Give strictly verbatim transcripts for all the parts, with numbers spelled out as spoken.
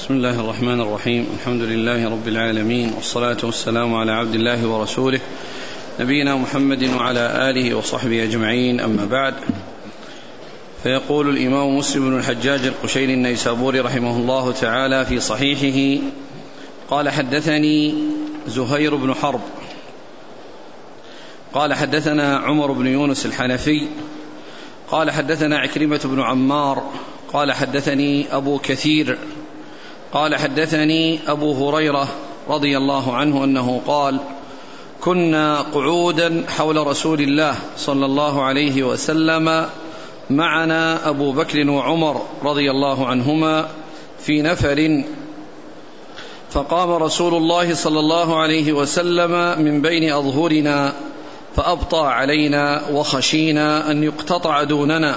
بسم الله الرحمن الرحيم. الحمد لله رب العالمين، والصلاة والسلام على عبد الله ورسوله نبينا محمد وعلى آله وصحبه أجمعين، أما بعد. فيقول الإمام مسلم بن الحجاج القشيري النيسابوري رحمه الله تعالى في صحيحه: قال حدثني زهير بن حرب قال حدثنا عمر بن يونس الحنفي قال حدثنا عكرمة بن عمار قال حدثني أبو كثير قال حدثني أبو هريرة رضي الله عنه أنه قال: كنا قعودا حول رسول الله صلى الله عليه وسلم معنا أبو بكر وعمر رضي الله عنهما في نفر، فقام رسول الله صلى الله عليه وسلم من بين أظهرنا فأبطى علينا وخشينا أن يقتطع دوننا،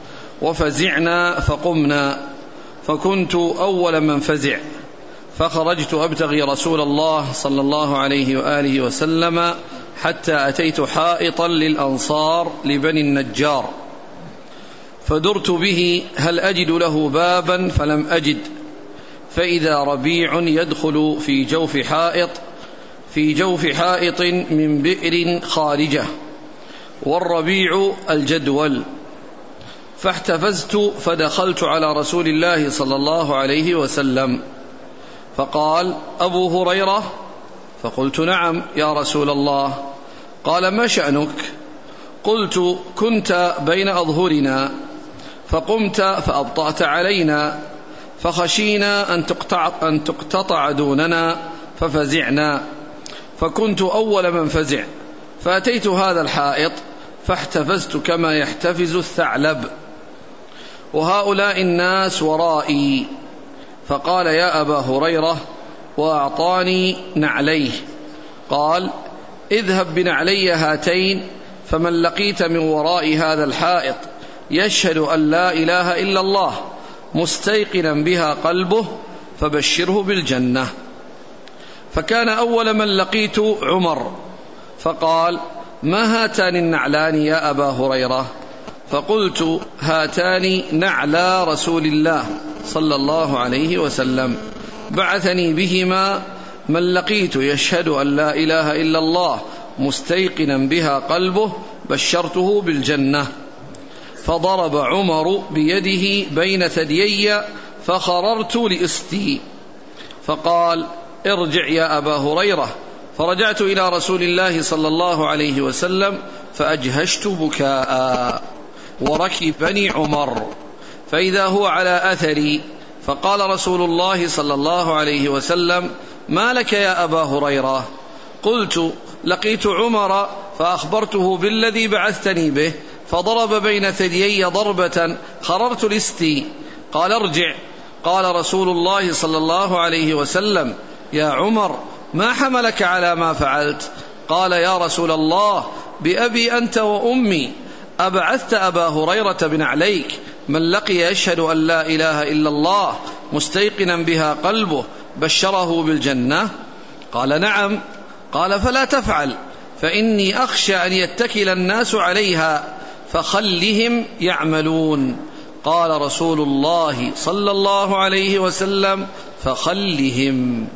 وفزعنا فقمنا، فكنت أول من فزع، فخرجت أبتغي رسول الله صلى الله عليه وآله وسلم حتى أتيت حائطا للأنصار لبني النجار، فدرت به هل أجد له بابا فلم أجد، فإذا ربيع يدخل في جوف حائط في جوف حائط من بئر خارجة، والربيع الجدول، فاحتفزت فدخلت على رسول الله صلى الله عليه وسلم، فقال: أبو هريرة؟ فقلت: نعم يا رسول الله. قال: ما شأنك؟ قلت: كنت بين أظهرنا فقمت فأبطأت علينا، فخشينا أن تقطع, أن تقتطع دوننا ففزعنا، فكنت أول من فزع، فأتيت هذا الحائط فاحتفزت كما يحتفز الثعلب، وهؤلاء الناس ورائي. فقال: يا أبا هريرة، وأعطاني نعليه. قال: اذهب بنعلي هاتين، فمن لقيت من وراء هذا الحائط يشهد أن لا إله إلا الله مستيقنا بها قلبه فبشره بالجنة. فكان أول من لقيت عمر، فقال: ما هاتان النعلان يا أبا هريرة؟ فقلت: هاتان نعلا رسول الله صلى الله عليه وسلم، بعثني بهما من لقيت يشهد أن لا إله إلا الله مستيقنا بها قلبه بشرته بالجنة. فضرب عمر بيده بين ثديي فخررت لأستي، فقال: ارجع يا أبا هريرة. فرجعت إلى رسول الله صلى الله عليه وسلم فأجهشت بكاء، وركبني عمر، فإذا هو على أثري، فقال رسول الله صلى الله عليه وسلم: ما لك يا أبا هريرة؟ قلت: لقيت عمر فأخبرته بالذي بعثتني به، فضرب بين ثديي ضربة خررت لستي. قال: ارجع. قال رسول الله صلى الله عليه وسلم: يا عمر، ما حملك على ما فعلت؟ قال: يا رسول الله، بأبي أنت وأمي، أبعثت أبا هريرة بن عليك من لقي يشهد أن لا إله إلا الله مستيقنا بها قلبه بشره بالجنة؟ قال: نعم. قال: فلا تفعل، فإني أخشى أن يتكل الناس عليها، فخلهم يعملون. قال رسول الله صلى الله عليه وسلم: فخلهم.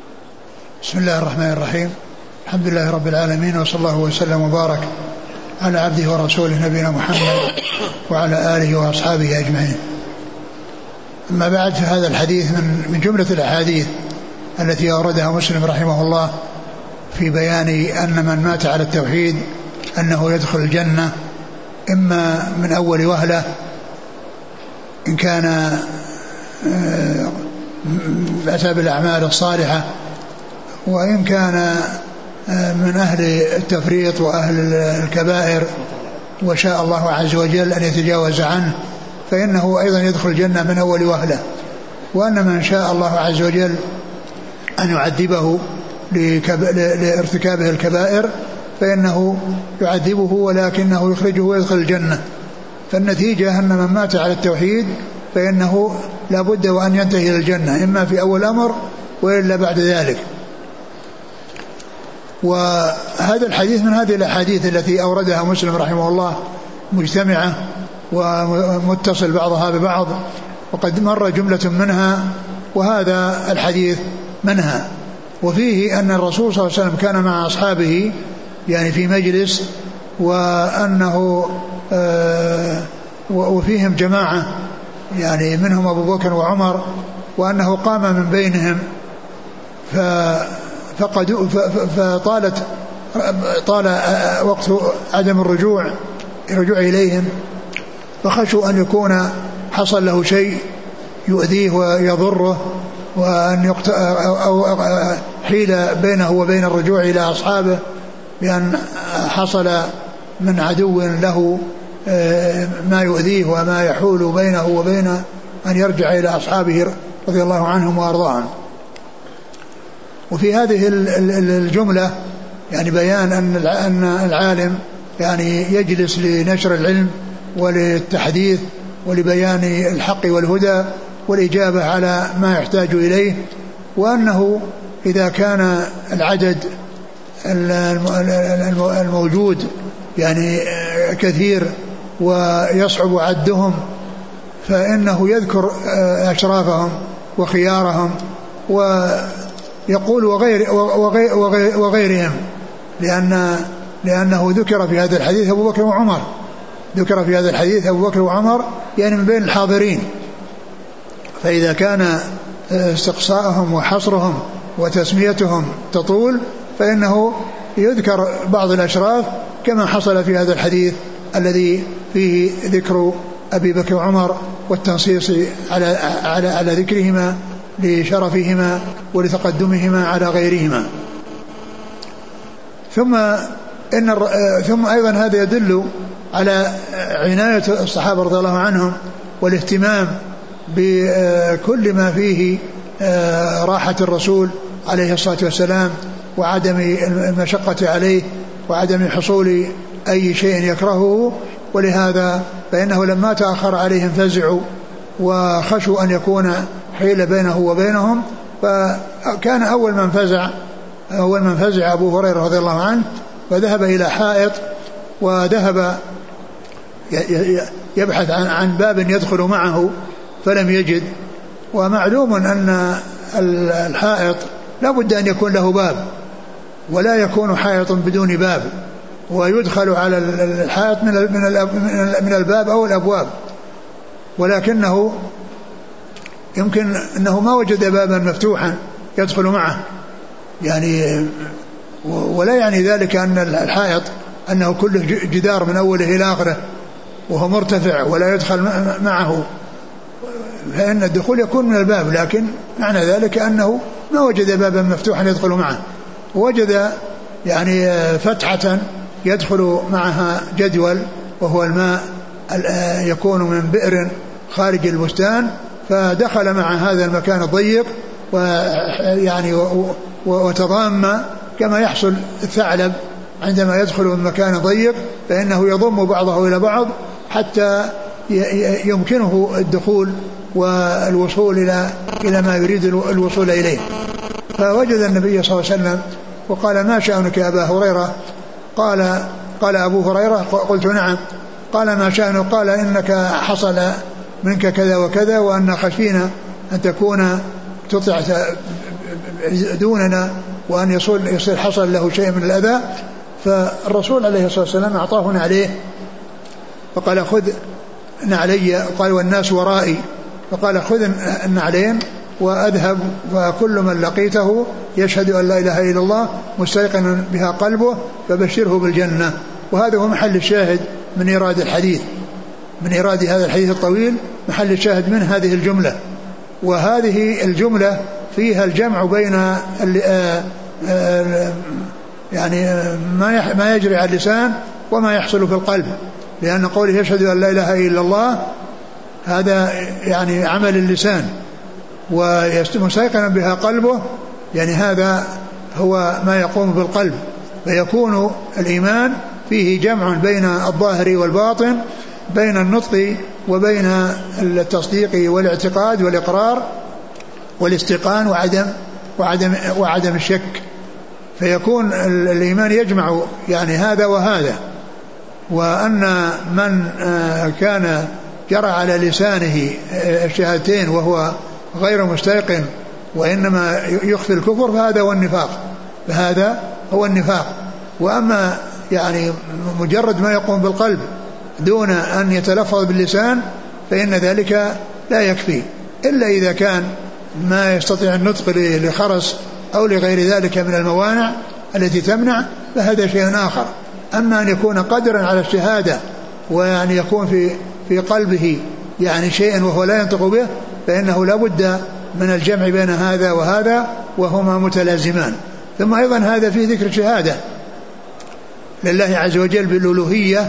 بسم الله الرحمن الرحيم. الحمد لله رب العالمين، وصلى الله وسلم وبارك على عبده ورسوله نبينا محمد وعلى آله وأصحابه أجمعين. أما بعد، فهذا الحديث من من جملة الأحاديث التي أوردها مسلم رحمه الله في بيان أن من مات على التوحيد أنه يدخل الجنة، إما من أول وهلة إن كان أتى بالأعمال الصالحة، وإن كان من أهل التفريط وأهل الكبائر وشاء الله عز وجل أن يتجاوز عنه، فإنه أيضا يدخل الجنة من أول وهلة. وأن من شاء الله عز وجل أن يعذبه لارتكابه الكبائر فإنه يعذبه، ولكنه يخرجه ويدخل الجنة. فالنتيجة أن من مات على التوحيد فإنه لا بد وأن ينتهي إلى الجنة، إما في أول أمر وإلا بعد ذلك. وهذا الحديث من هذه الأحاديث التي أوردها مسلم رحمه الله مجتمعة ومتصل بعضها ببعض، وقد مر جملة منها وهذا الحديث منهى. وفيه أن الرسول صلى الله عليه وسلم كان مع أصحابه يعني في مجلس، وأنه آه وفيهم جماعة يعني منهم أبو بكر وعمر، وأنه قام من بينهم فقد فطالت طال وقت عدم الرجوع الرجوع إليهم، فخشوا أن يكون حصل له شيء يؤذيه ويضره، وأن يقت... أو حيل بينه وبين الرجوع إلى أصحابه، بأن حصل من عدو له ما يؤذيه وما يحول بينه وبين أن يرجع إلى أصحابه رضي الله عنهم وأرضاهم. وفي هذه الجملة يعني بيان أن العالم يعني يجلس لنشر العلم وللتحديث ولبيان الحق والهدى والإجابة على ما يحتاج إليه، وأنه إذا كان العدد الموجود يعني كثير ويصعب عدهم، فإنه يذكر أشرافهم وخيارهم ويقول وغير وغير وغير وغيرهم، لأن لأنه ذكر في هذا الحديث أبو بكر وعمر، ذكر في هذا الحديث أبو بكر وعمر يعني من بين الحاضرين، فإذا كان استقصاءهم وحصرهم وتسميتهم تطول فإنه يذكر بعض الأشراف كما حصل في هذا الحديث الذي فيه ذكر أبي بكر وعمر والتنصيص على, على, على ذكرهما لشرفهما ولتقدمهما على غيرهما. ثم إن ثم أيضا هذا يدل على عناية الصحابة رضي الله عنهم والاهتمام بكل ما فيه راحة الرسول عليه الصلاة والسلام وعدم المشقة عليه وعدم حصول أي شيء يكرهه، ولهذا فإنه لما تأخر عليهم فزعوا وخشوا أن يكون حيل بينه وبينهم، فكان أول من فزع أول من فزع أبو هريرة رضي الله عنه، فذهب إلى حائط وذهب يبحث عن باب يدخل معه فلم يجد. ومعلوم أن الحائط لا بد أن يكون له باب، ولا يكون حائط بدون باب، ويدخل على الحائط من الباب أو الأبواب، ولكنه يمكن أنه ما وجد بابا مفتوحا يدخل معه يعني، ولا يعني ذلك أن الحائط أنه كله جدار من أوله إلى آخره وهو مرتفع ولا يدخل معه، فإن الدخول يكون من الباب، لكن معنى ذلك أنه ما وجد بابا مفتوحا يدخل معه، وجد يعني فتحة يدخل معها جدول وهو الماء يكون من بئر خارج البستان، فدخل مع هذا المكان الضيق ويعني وتضام كما يحصل الثعلب عندما يدخل من مكان ضيق، فإنه يضم بعضه إلى بعض حتى يمكنه الدخول والوصول إلى إلى ما يريد الوصول إليه. فوجد النبي صلى الله عليه وسلم وقال: ما شأنك يا أبا هريرة؟ قال قال أبو هريرة: قلت نعم. قال: ما شأنك؟ قال: إنك حصل منك كذا وكذا، وأن خشينا أن تكون تطع دوننا وأن يصل يصير حصل له شيء من الأذى. فالرسول عليه الصلاة والسلام أعطاه نعليه فقال: خذ نعلي. قال: والناس ورائي. فقال: خذ النعلين وأذهب، وكل من لقيته يشهد أن لا إله إلا الله مستيقنا بها قلبه فبشره بالجنة. وهذا هو محل الشاهد من إيراد الحديث، من إيراد هذا الحديث الطويل محل الشاهد من هذه الجملة. وهذه الجملة فيها الجمع بين يعني ما يجري على اللسان وما يحصل في القلب، لأن قوله يشهد أن لا إله إلا الله هذا يعني عمل اللسان، ومستيقنا بها قلبه يعني هذا هو ما يقوم بالقلب، فيكون الإيمان فيه جمع بين الظاهر والباطن، بين النطق وبين التصديق والاعتقاد والإقرار والاستيقان وعدم وعدم وعدم الشك، فيكون الإيمان يجمع يعني هذا وهذا. وأن من كان جرى على لسانه الشهادتين وهو غير مستيقن وإنما يخفي الكفر فهذا هو النفاق فهذا هو النفاق. وأما يعني مجرد ما يقوم بالقلب دون أن يتلفظ باللسان فإن ذلك لا يكفي إلا إذا كان ما يستطيع النطق لخرس أو لغير ذلك من الموانع التي تمنع فهذا شيء آخر. أما أن يكون قادرا على الشهادة ويعني يكون في في قلبه يعني شيء وهو لا ينطق به فإنه لا بد من الجمع بين هذا وهذا وهما متلازمان. ثم أيضا هذا فيه ذكر شهادة لله عز وجل بالألوهية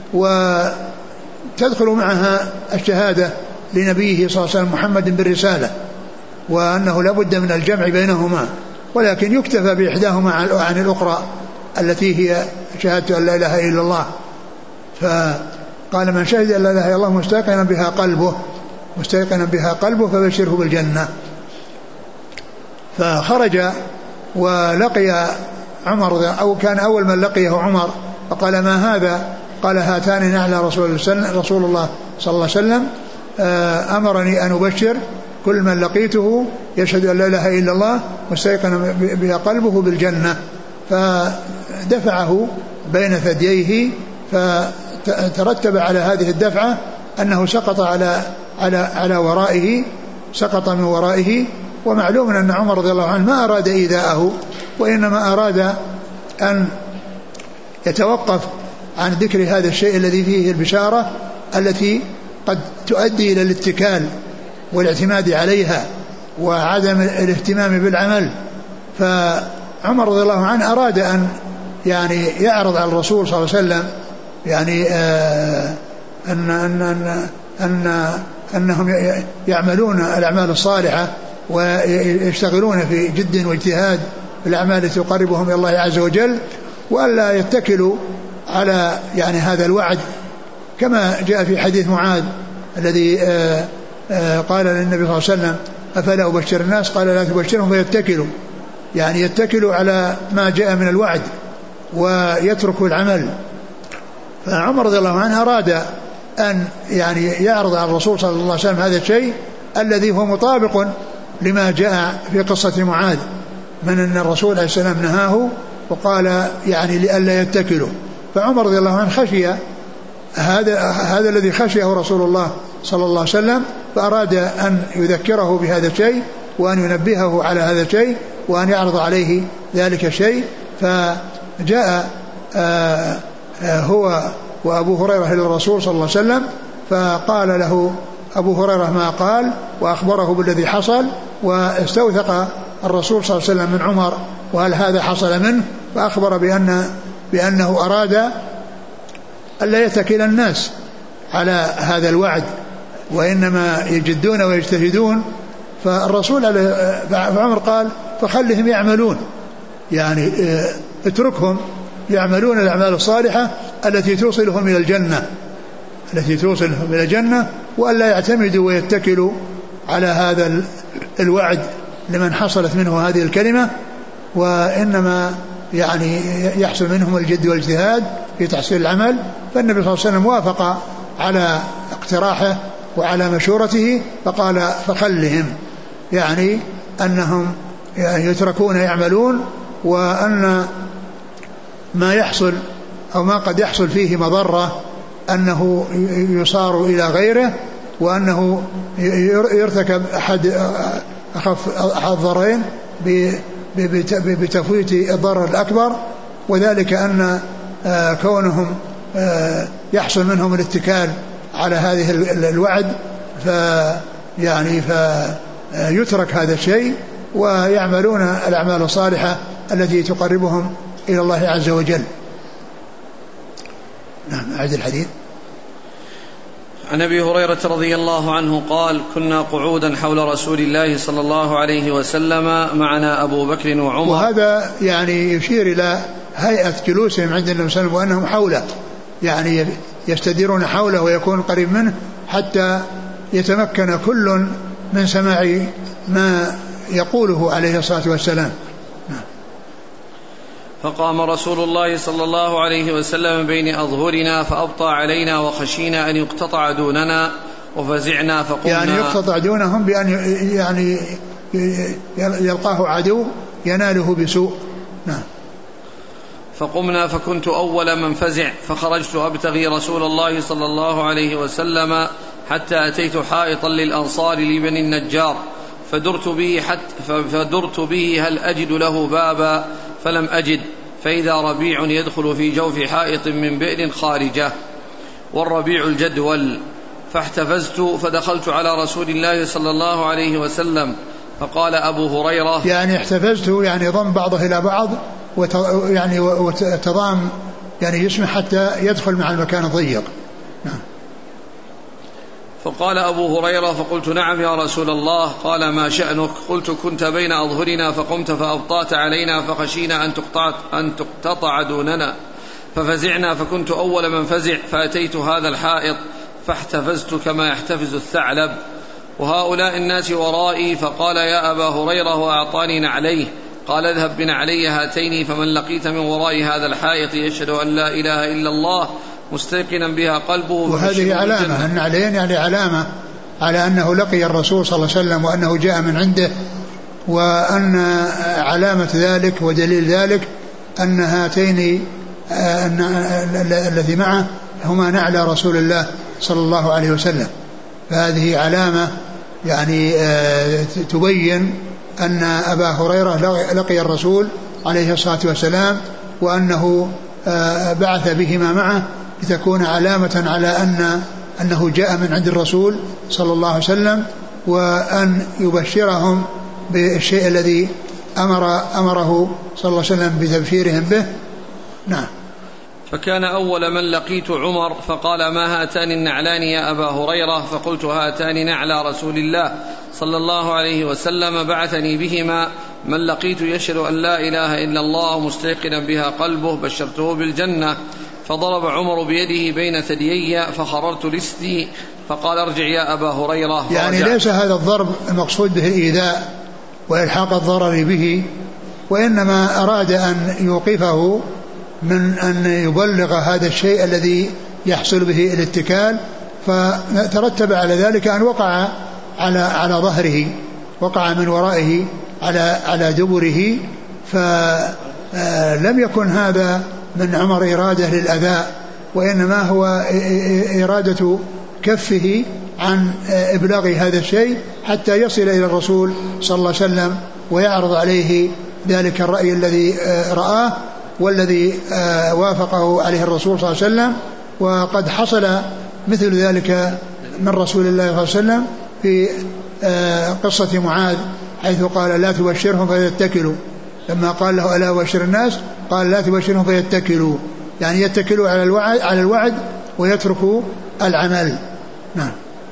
وتدخل معها الشهادة لنبيه صلى الله عليه وسلم محمد بالرسالة وأنه لا بد من الجمع بينهما ولكن يكتفى بإحداهما عن الأخرى التي هي شهادة أن لا إله إلا الله. فقال من شهد أن لا إله إلا الله مستيقنا بها قلبه مستيقنا بها قلبه فبشره بالجنة. فخرج ولقي عمر أو كان أول من لقيه عمر فقال ما هذا؟ قال هاتان نعلى رسول, رسول الله صلى الله عليه وسلم أمرني أن أبشر كل من لقيته يشهد أن لا إله إلا الله مستيقنا بها قلبه بالجنة. فدفعه بين ثدييه فترتب على هذه الدفعة أنه سقط على على على ورائه سقط من ورائه. ومعلوم أن عمر رضي الله عنه ما أراد إيذاءه وإنما أراد أن يتوقف عن ذكر هذا الشيء الذي فيه البشارة التي قد تؤدي إلى الاتكال والاعتماد عليها وعدم الاهتمام بالعمل. فعمر رضي الله عنه أراد أن يعني يعرض على الرسول صلى الله عليه وسلم يعني آه أن أن أن أن أنهم يعملون الأعمال الصالحة ويشتغلون في جد واجتهاد في الأعمال التي تقربهم إلى الله عز وجل وألا يتكلوا على يعني هذا الوعد كما جاء في حديث معاذ الذي آآ آآ قال للنبي صلى الله عليه وسلم أفلا أبشر الناس؟ قال لا تبشرهم فيتكلوا يعني يتكلوا على ما جاء من الوعد ويتركوا العمل. فعمر رضي الله عنه أراد أن يعني يعرض على الرسول صلى الله عليه وسلم هذا الشيء الذي هو مطابق لما جاء في قصة معاذ من أن الرسول عليه السلام نهاه وقال يعني لئلا يتكلوا. فعمر رضي الله عنه خشي هذا هذا الذي خشيه رسول الله صلى الله عليه وسلم فأراد أن يذكره بهذا الشيء وأن ينبهه على هذا الشيء وأن يعرض عليه ذلك الشيء. فجاء هو وأبو هريرة إلى الرسول صلى الله عليه وسلم فقال له أبو هريرة ما قال وأخبره بالذي حصل واستوثق الرسول صلى الله عليه وسلم من عمر وهل هذا حصل منه فأخبر بأن بأنه أراد ألا يتكل الناس على هذا الوعد وإنما يجدون ويجتهدون. فالرسول فعمر قال فخلهم يعملون يعني اتركهم يعملون الأعمال الصالحة التي توصلهم إلى الجنة التي توصلهم إلى الجنة وألا يعتمدوا ويتكلوا على هذا الوعد لمن حصلت منه هذه الكلمة وإنما يعني يحصل منهم الجد والاجتهاد في تحصيل العمل. فالنبي صلى الله عليه وسلم وافق على اقتراحه وعلى مشورته فقال فخلهم يعني أنهم يتركون يعملون وأن ما يحصل أو ما قد يحصل فيه مضرة أنه يصار إلى غيره وأنه يرتكب أحد أخف الضررين بتفويت الضرر الأكبر وذلك أن كونهم يحصل منهم الاتكال على هذه الوعد فيعني فيترك هذا الشيء ويعملون الأعمال الصالحة التي تقربهم إلى الله عز وجل. نعم أعد الحديث. عن أبي هريرة رضي الله عنه قال كنا قعودا حول رسول الله صلى الله عليه وسلم معنا أبو بكر وعمر. وهذا يعني يشير إلى هيئة جلوسهم عند النبي صلى الله عليه وسلم وأنهم حوله يعني يستديرون حوله ويكون قريب منه حتى يتمكن كل من سماع ما يقوله عليه الصلاة والسلام. فقام رسول الله صلى الله عليه وسلم بين أظهرنا فأبطى علينا وخشينا أن يقتطع دوننا وفزعنا فقمنا يعني يقتطع دونهم بأن يعني يلقاه عدو يناله بسوء. نعم. فقمنا فكنت أول من فزع فخرجت أبتغي رسول الله صلى الله عليه وسلم حتى أتيت حائطا للأنصار لبني النجار فدرت به, حتى فدرت به هل أجد له بابا فلم أجد، فإذا ربيع يدخل في جوف حائط من بئر خارجة والربيع الجدول، فاحتفزت فدخلت على رسول الله صلى الله عليه وسلم فقال أبو هريرة يعني احتفزت يعني ضم بعضه إلى بعض يعني وتضام يعني يسمح حتى يدخل مع المكان الضيق. نعم. فقال أبو هريرة فقلت نعم يا رسول الله. قال ما شأنك؟ قلت كنت بين أظهرنا فقمت فأبطأت علينا فخشينا أن تقطع, أن تقتطع دوننا ففزعنا فكنت أول من فزع فأتيت هذا الحائط فاحتفزت كما يحتفز الثعلب وهؤلاء الناس ورائي. فقال يا أبا هريرة وأعطاني نعليه. قال اذهب بنعلي هاتين فمن لقيت من وراء هذا الحائط يشهد أن لا إله إلا الله مستيقنا بها قلبه. وهذه علامة النعلين يعني علامة على أنه لقي الرسول صلى الله عليه وسلم وأنه جاء من عنده، وأن علامة ذلك ودليل ذلك أن هاتين الذي معه هما نعلى رسول الله صلى الله عليه وسلم. فهذه علامة يعني تبين أن أبا هريرة لقي الرسول عليه الصلاة والسلام وأنه بعث بهما معه لتكون علامة على أن أنه جاء من عند الرسول صلى الله عليه وسلم، وأن يبشرهم بالشيء الذي أمر أمره صلى الله عليه وسلم بتبشيرهم به. نعم. فكان أول من لقيت عمر فقال ما هاتان النعلان يا أبا هريرة؟ فقلت هاتان نعلى رسول الله صلى الله عليه وسلم بعثني بهما من لقيت يشهد أن لا إله إلا الله مستيقنا بها قلبه بشرته بالجنة. فضرب عمر بيده بين ثديي فخررت لستي فقال ارجع يا أبا هريرة. يعني ليس هذا الضرب المقصود به الإيذاء وإلحاق الضرر به، وإنما أراد أن يوقفه من أن يبلغ هذا الشيء الذي يحصل به الاتكال، فترتب على ذلك أن وقع على على ظهره، وقع من ورائه على على دبره، فلم يكن هذا من عمر إرادة للأذى، وإنما هو إرادة كفه عن إبلاغ هذا الشيء حتى يصل إلى الرسول صلى الله عليه وسلم ويعرض عليه ذلك الرأي الذي رآه والذي وافقه عليه الرسول صلى الله عليه وسلم. وقد حصل مثل ذلك من رسول الله صلى الله عليه وسلم في قصة معاذ حيث قال لا تبشرهم فيتكلوا، لما قال له ألا أبشر الناس قال لا تبشرهم فيتكلوا، يعني يتكلوا على الوعد, على الوعد ويتركوا العمل. نعم.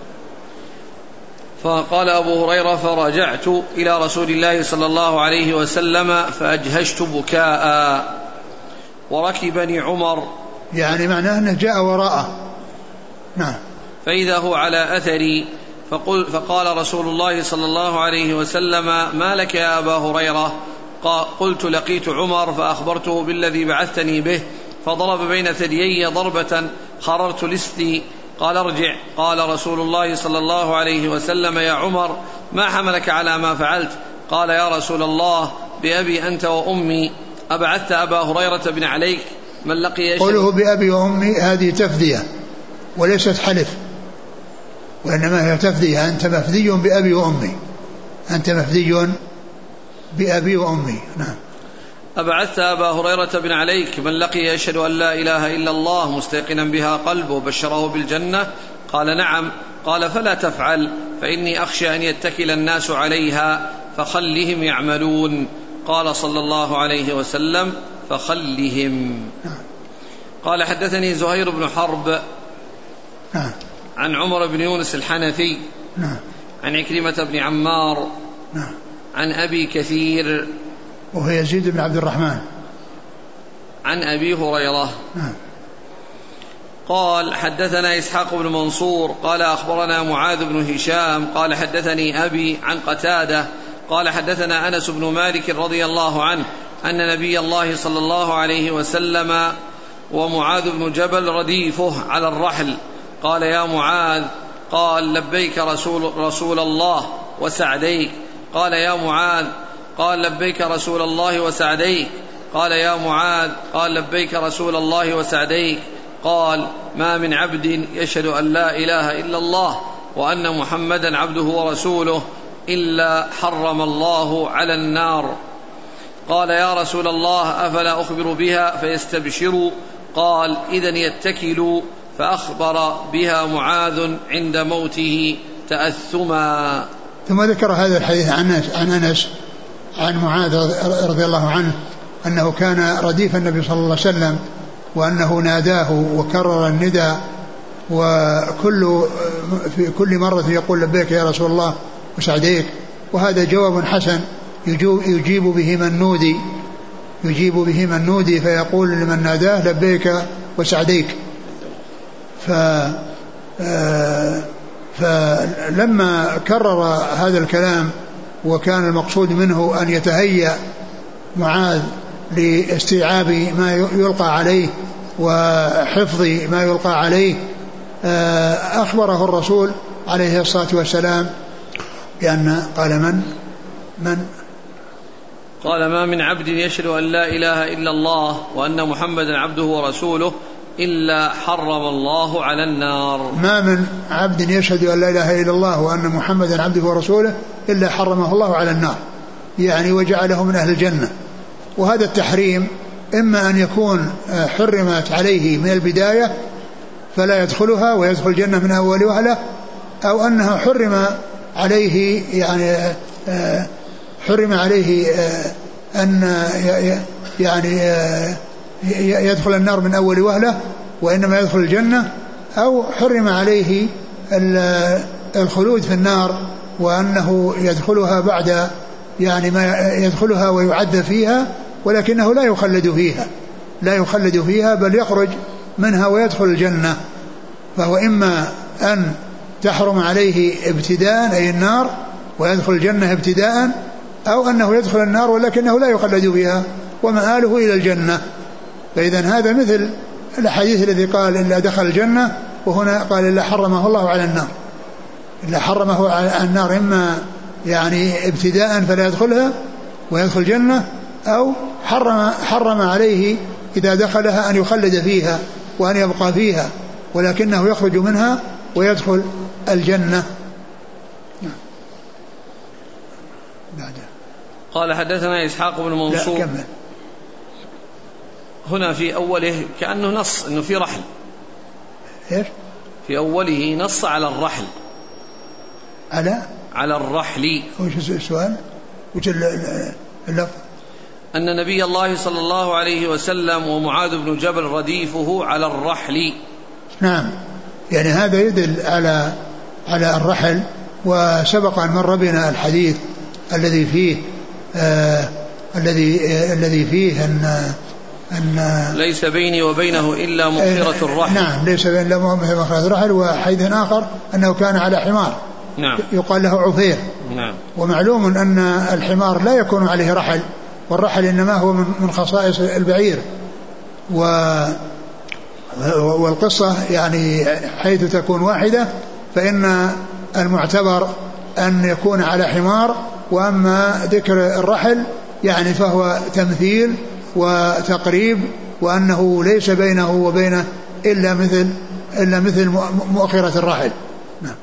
فقال أبو هريرة فرجعت إلى رسول الله صلى الله عليه وسلم فأجهشت بكاء وركبني عمر، يعني معناه أنه جاء وراءه. نعم. فإذا هو على أثري فقل فقال رسول الله صلى الله عليه وسلم ما لك يا أبا هريرة؟ قلت لقيت عمر فأخبرته بالذي بعثتني به فضرب بين ثديي ضربة خررت لستي. قال ارجع. قال رسول الله صلى الله عليه وسلم يا عمر ما حملك على ما فعلت؟ قال يا رسول الله بأبي أنت وأمي أبعثت أبا هريرة بن عليك من لقي. قوله بأبي وأمي هذه تفدية وليست حلف، وإنما هي تفدية، أنت مفدي بأبي وأمي، أنت مفدي بأبي وأمي. نعم. أبعثت أبا هريرة بن عليك من لقي يشهد أن لا إله إلا الله مستيقنا بها قلبه بشره بالجنة؟ قال نعم. قال فلا تفعل فإني أخشى أن يتكل الناس عليها فخلهم يعملون. قال صلى الله عليه وسلم فخلهم. قال حدثني زهير بن حرب عن عمر بن يونس الحنفي عن عكرمة بن عمار عن أبي كثير وهو يزيد بن عبد الرحمن عن أبي هريرة قال حدثنا إسحاق بن منصور قال أخبرنا معاذ بن هشام قال حدثني أبي عن قتادة قال حدثنا أنس بن مالك رضي الله عنه أن نبي الله صلى الله عليه وسلم ومعاذ بن جبل رديفه على الرحل قال يا معاذ قال لبيك رسول, رسول الله وسعديك. قال يا معاذ قال لبيك رسول الله وسعديك. قال يا معاذ قال لبيك رسول الله وسعديك. قال ما من عبد يشهد أن لا إله إلا الله وأن محمدا عبده ورسوله إلا حرم الله على النار. قال يا رسول الله أفلا أخبر بها فيستبشروا؟ قال إذن يتكلوا. فأخبر بها معاذ عند موته تأثما. ثم ذكر هذا الحديث عن أنس عن معاذ رضي الله عنه أنه كان رديف النبي صلى الله عليه وسلم وأنه ناداه وكرر الندى، وكل في كل مرة يقول لبيك يا رسول الله وسعديك. وهذا جواب حسن يجيب به من نودي يجيب به من نودي فيقول لمن ناداه لبيك وسعديك. ف فلما كرر هذا الكلام وكان المقصود منه أن يتهيأ معاذ لاستيعاب ما يلقى عليه وحفظ ما يلقى عليه، أخبره الرسول عليه الصلاة والسلام بأن قال من من قال ما من عبد يشهد أن لا إله إلا الله وأن محمدا عبده ورسوله إلا حرم الله على النار. ما من عبد يشهد أن لا إله إلا الله وأن محمدا عبده ورسوله إلا حرمه الله على النار، يعني وجعله من أهل الجنة. وهذا التحريم إما أن يكون حرمت عليه من البداية فلا يدخلها ويدخل الجنة من أول وهلة، أو أنها حرم عليه يعني حرم عليه أن يعني يدخل النار من أول وهلة وإنما يدخل الجنة، أو حرم عليه الخلود في النار وأنه يدخلها بعد يعني ما يدخلها ويعد فيها ولكنه لا يخلد فيها لا يخلد فيها بل يخرج منها ويدخل الجنة. فهو إما أن تحرم عليه ابتداء أي النار ويدخل الجنة ابتداء، أو أنه يدخل النار ولكنه لا يخلد فيها ومآله إلى الجنة. فإذا هذا مثل الحديث الذي قال إلا دخل الجنة، وهنا قال إلا حرمه الله على النار. إلا حرمه على النار إما يعني ابتداء فلا يدخلها ويدخل الجنة، أو حرم, حرم عليه إذا دخلها أن يخلد فيها وأن يبقى فيها ولكنه يخرج منها ويدخل الجنة. قال حدثنا إسحاق بن منصور. هنا في أوله كأنه نص أنه في رحل. إيش؟ في أوله نص على الرحل. على على الرحل. وش السؤال؟ وش اللفظ؟ أن نبي الله صلى الله عليه وسلم ومعاذ بن جبل رديفه على الرحل. نعم، يعني هذا يدل على على الرحل. وسبق أن مر بنا الحديث الذي فيه آه الذي آه الذي فيه أن أن ليس بيني وبينه إلا مؤخرة الرحل. نعم، ليس بيني إلا مؤخرة الرحل. وحديث آخر أنه كان على حمار. نعم. يقال له عفير. نعم. ومعلوم أن الحمار لا يكون عليه رحل، والرحل إنما هو من خصائص البعير. و والقصة يعني حيث تكون واحدة فإن المعتبر أن يكون على حمار، وأما ذكر الرحل يعني فهو تمثيل وتقريب، وأنه ليس بينه وبينه إلا مثل إلا مثل مؤخرة الرحل. نعم.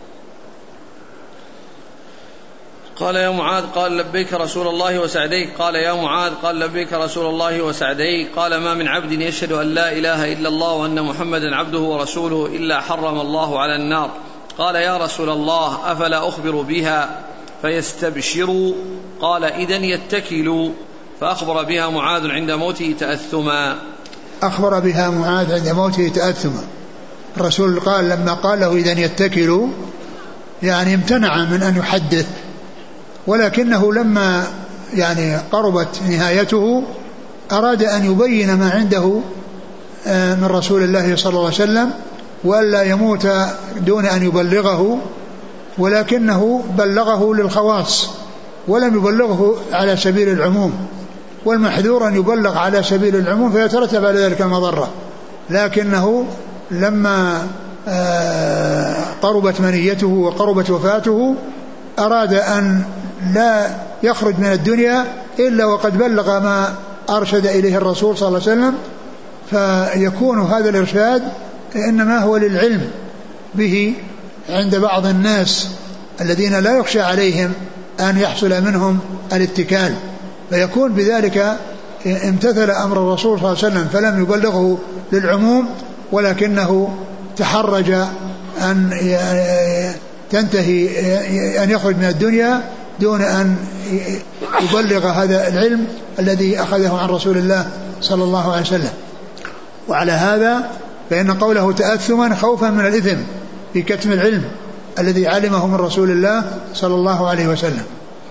قال يا معاذ قال لبيك رسول الله وسعديك. قال يا معاذ قال لبيك رسول الله وسعديك. قال ما من عبد يشهد أن لا إله إلا الله وأن محمدا عبده ورسوله إلا حرم الله على النار. قال يا رسول الله أفلا أخبر بها فيستبشروا؟ قال إذن يتكلوا. فأخبر بها معاذ عند موته تأثما. أخبر بها معاذ عند موته تأثما. الرسول قال لما قال له إذن يتكلوا يعني امتنع من أن يحدث، ولكنه لما يعني قربت نهايته أراد أن يبين ما عنده من رسول الله صلى الله عليه وسلم وألا يموت دون أن يبلغه، ولكنه بلغه للخواص ولم يبلغه على سبيل العموم، والمحذور أن يبلغ على سبيل العموم فيترتب على ذلك المضرة. لكنه لما قربت منيته وقربت وفاته أراد أن لا يخرج من الدنيا إلا وقد بلغ ما أرشد إليه الرسول صلى الله عليه وسلم، فيكون هذا الإرشاد إنما هو للعلم به عند بعض الناس الذين لا يخشى عليهم أن يحصل منهم الاتكال، فيكون بذلك امتثل أمر الرسول صلى الله عليه وسلم فلم يبلغه للعموم، ولكنه تحرج أن تنتهي أن يخرج من الدنيا دون أن يبلغ هذا العلم الذي أخذه عن رسول الله صلى الله عليه وسلم. وعلى هذا فإن قوله تأثما خوفا من الإثم في كتم العلم الذي علمه من رسول الله صلى الله عليه وسلم.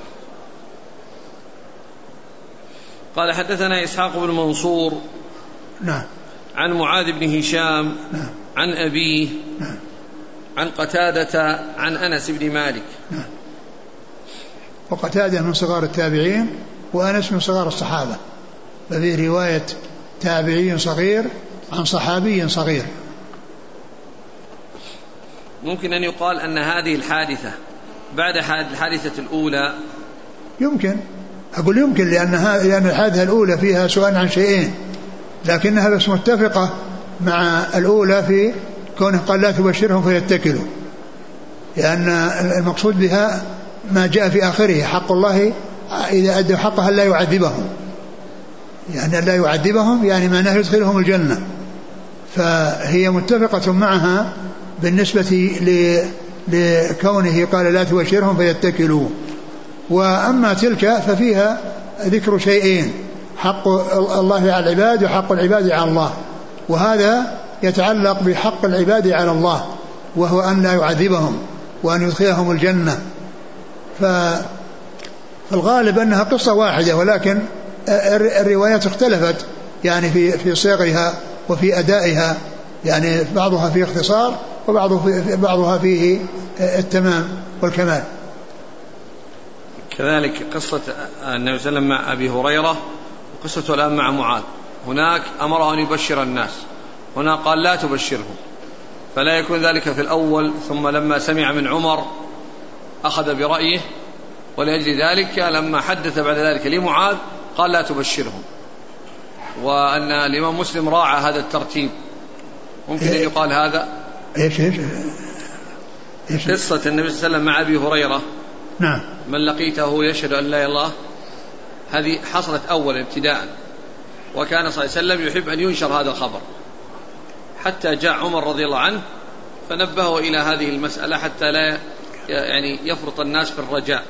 قال حدثنا إسحاق بن منصور نعم عن معاذ بن هشام نعم عن أبيه نعم عن قتادة عن أنس بن مالك نعم. وقتادة من صغار التابعين وأنس من صغار الصحابة، ففي رواية تابعي صغير عن صحابي صغير. ممكن أن يقال أن هذه الحادثة بعد الحادثة الأولى؟ يمكن أقول يمكن لأنها لأن الحادثة الأولى فيها سؤال عن شيئين، لكنها بس متفقة مع الأولى في كونه قال لا تبشرهم فيتكلوا، لأن المقصود بها ما جاء في آخره حق الله إذا أدوا حقها لا يعذبهم، يعني لا يعذبهم يعني معناه يدخلهم الجنة، فهي متفقة معها بالنسبة لكونه قال لا تبشرهم فيتكلوا. وأما تلك ففيها ذكر شيئين، حق الله على العباد وحق العباد على الله، وهذا يتعلق بحق العباد على الله وهو أن لا يعذبهم وأن يدخلهم الجنة. فالغالب أنها قصة واحدة، ولكن الروايات اختلفت يعني في في صيغها وفي أدائها، يعني بعضها فيه اختصار وبعضها فيه التمام والكمال. كذلك قصة النبي صلى الله عليه وسلم مع أبي هريرة وقصته الآن مع معاذ، هناك أمره أن يبشر الناس، هنا قال لا تبشرهم، فلا يكون ذلك في الأول ثم لما سمع من عمر أخذ برأيه، ولأجل ذلك لما حدث بعد ذلك لمعاذ قال لا تبشرهم، وأن الإمام مسلم راعى هذا الترتيب. ممكن أن يقال هذا إيش إيش إيش قصة النبي صلى الله عليه وسلم مع أبي هريرة نعم من لقيته يشهد أن لا إله إلا الله، هذه حصلت أولا ابتداء، وكان صلى الله عليه وسلم يحب أن ينشر هذا الخبر، حتى جاء عمر رضي الله عنه فنبهه إلى هذه المسألة حتى لا يعني يفرط الناس في الرجاء.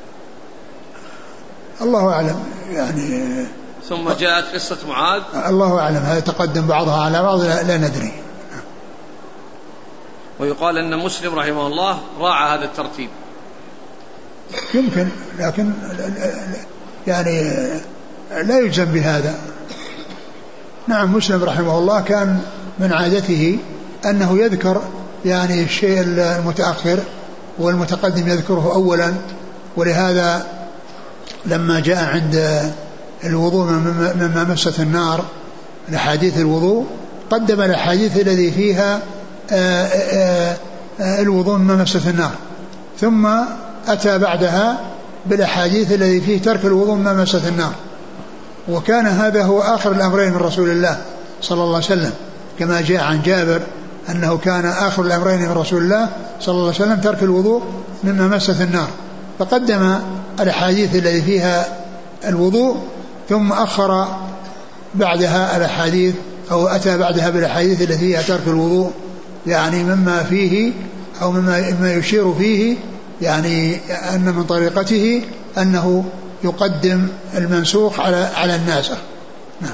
الله أعلم يعني. ثم جاءت قصة معاذ الله أعلم، هذا تقدم بعضها على بعض لا ندري. ويقال أن مسلم رحمه الله راعى هذا الترتيب. يمكن، لكن يعني لا يجزم بهذا. نعم مسلم رحمه الله كان من عادته أنه يذكر يعني الشيء المتأخر والمتقدم يذكره أولا، ولهذا لما جاء عند الوضوء مما مست النار الأحاديث الوضوء قدم الأحاديث الذي فيها الوضوء مما مست النار، ثم أتى بعدها بالأحاديث الذي فيه ترك الوضوء مما مست النار. وكان هذا هو آخر الأمرين من رسول الله صلى الله عليه وسلم، كما جاء عن جابر أنه كان آخر الأمرين من رسول الله صلى الله عليه وسلم ترك الوضوء مما مست النار، فقدم الأحاديث التي فيها الوضوء ثم أخر بعدها الأحاديث أو أتى بعدها بالأحاديث التي فيها ترك الوضوء، يعني مما فيه أو مما, مما يشير فيه يعني أن من طريقته أنه يقدم المنسوخ على على الناسخ. نعم.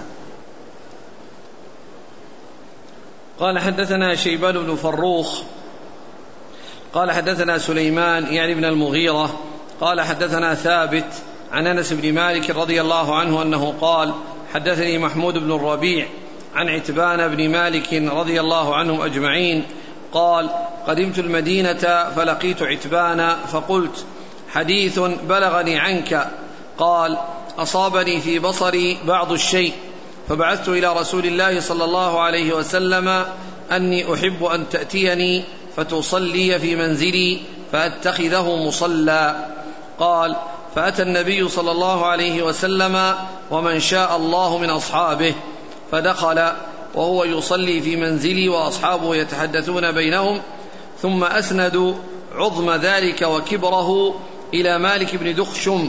قال حدثنا شيبان بن فروخ قال حدثنا سليمان يعني بن المغيرة قال حدثنا ثابت عن أنس بن مالك رضي الله عنه أنه قال حدثني محمود بن الربيع عن عتبان بن مالك رضي الله عنهم أجمعين قال قدمت المدينة فلقيت عتبان فقلت حديث بلغني عنك، قال أصابني في بصري بعض الشيء فبعثت إلى رسول الله صلى الله عليه وسلم أني أحب أن تأتيني فتصلي في منزلي فأتخذه مصلى. قال: فأتى النبي صلى الله عليه وسلم ومن شاء الله من أصحابه فدخل وهو يصلي في منزلي وأصحابه يتحدثون بينهم، ثم أسندوا عظم ذلك وكبره إلى مالك بن دخشم.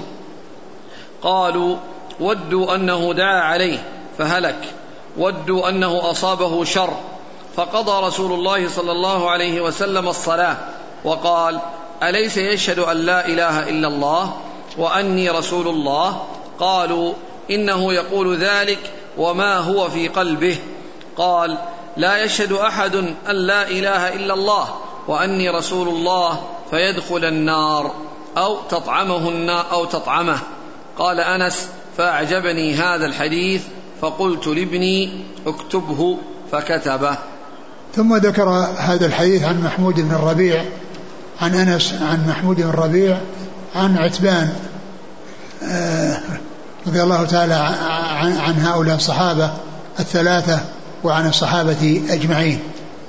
قالوا: ودوا أنه دعا عليه فهلك، ودوا أنه أصابه شر. فقضى رسول الله صلى الله عليه وسلم الصلاة وقال: أليس يشهد أن لا إله إلا الله وأني رسول الله؟ قالوا: إنه يقول ذلك وما هو في قلبه. قال: لا يشهد أحد أن لا إله إلا الله وأني رسول الله فيدخل النار أو تطعمه النار أو تطعمه. قال أنس: فأعجبني هذا الحديث فقلت لابني اكتبه فكتبه. ثم ذكر هذا الحديث عن محمود بن الربيع عن أنس عن محمود بن الربيع عن عتبان آه رضي الله تعالى عن, عن هؤلاء الصحابة الثلاثة وعن الصحابة أجمعين.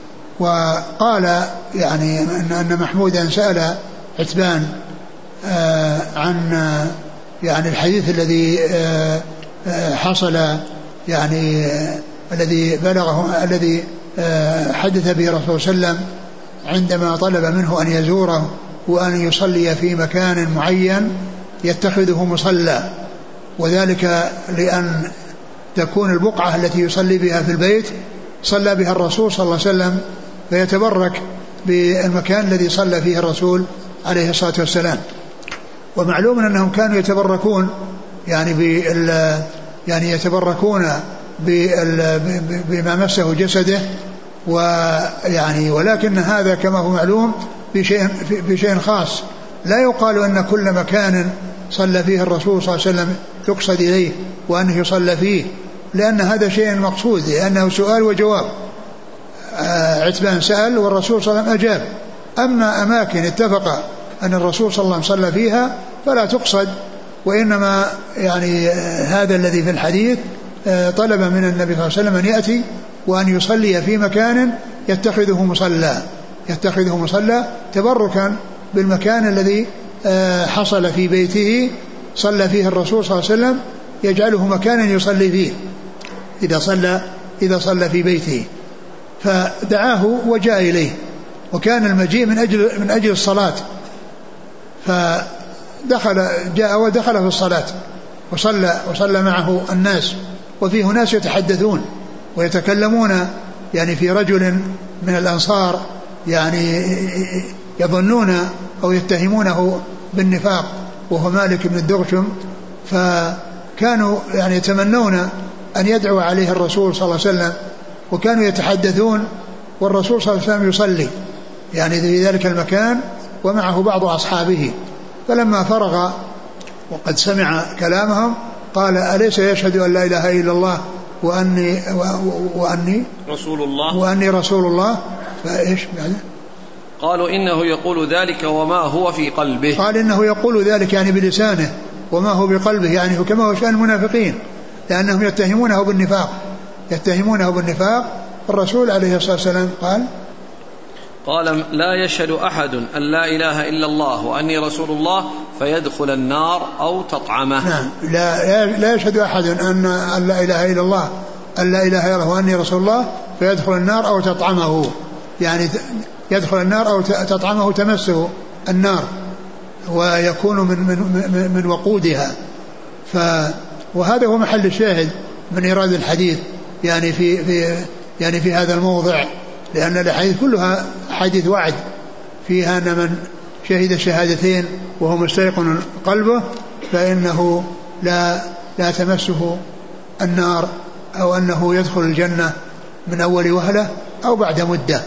وقال يعني أن محمودا سأل عتبان آه عن يعني الحديث الذي آه حصل يعني آه الذي بلغه الذي آه حدث به الرسول صلى الله عليه وسلم عندما طلب منه أن يزوره وأن يصلي في مكان معين يتخذه مصلى، وذلك لأن تكون البقعة التي يصلي بها في البيت صلى بها الرسول صلى الله عليه وسلم، فيتبرك بالمكان الذي صلى فيه الرسول عليه الصلاة والسلام. ومعلوم أنهم كانوا يتبركون يعني بال يعني يتبركون بما مسه جسده، ويعني ولكن هذا كما هو معلوم بشيء بشيء خاص، لا يقال أن كل مكان صلى فيه الرسول صلى الله عليه وسلم يقصد إليه وأنه يصلى فيه، لأن هذا شيء مقصود، لأنه سؤال وجواب. عتبان سأل والرسول صلى الله عليه وسلم أجاب. أما أماكن اتفق أن الرسول صلى الله عليه وسلم صلى فيها فلا تقصد، وإنما يعني هذا الذي في الحديث طلب من النبي صلى الله عليه وسلم أن يأتي وأن يصلي في مكان يتخذه مصلى يتخذه مصلى تبركا بالمكان الذي حصل في بيته صلى فيه الرسول صلى الله عليه وسلم، يجعله مكانا يصلي فيه إذا صلى إذا صلى في بيته. فدعاه وجاء إليه، وكان المجيء من أجل من أجل الصلاة، فدخل جاء ودخل في الصلاة وصلى وصلى معه الناس، وفيه ناس يتحدثون ويتكلمون يعني في رجل من الأنصار يعني يظنون أو يتهمونه بالنفاق وهو مالك بن الدغشم، فكانوا يعني يتمنون أن يدعو عليه الرسول صلى الله عليه وسلم، وكانوا يتحدثون والرسول صلى الله عليه وسلم يصلي يعني في ذلك المكان ومعه بعض أصحابه. فلما فرغ وقد سمع كلامهم قال: أليس يشهد أن لا إله إلا الله وأني, وأني رسول الله وأني رسول الله؟ فإيش بعد؟ قالوا: إنه يقول ذلك وما هو في قلبه. قال: إنه يقول ذلك يعني بلسانه وما هو بقلبه، يعني كما هو شأن المنافقين، لأنهم يتهمونه بالنفاق يتهمونه بالنفاق الرسول عليه الصلاة والسلام قال قال: لا يشهد أحد أن لا إله إلا الله وأني رسول الله فيدخل النار أو تطعمه. نعم، لا, لا يشهد أحد أن لا إله إلا الله أن لا إله إلا الله وأني رسول الله فيدخل النار أو تطعمه، يعني يدخل النار أو تطعمه تمسه النار ويكون من, من, من وقودها. ف وهذا هو محل الشاهد من إيراد الحديث يعني في, في يعني في هذا الموضع، لأن الحديث كلها حديث وعد فيها أن من شهد شهادتين وهو مستيقن قلبه فإنه لا لا تمسه النار، أو أنه يدخل الجنة من أول وهلة أو بعد مدة.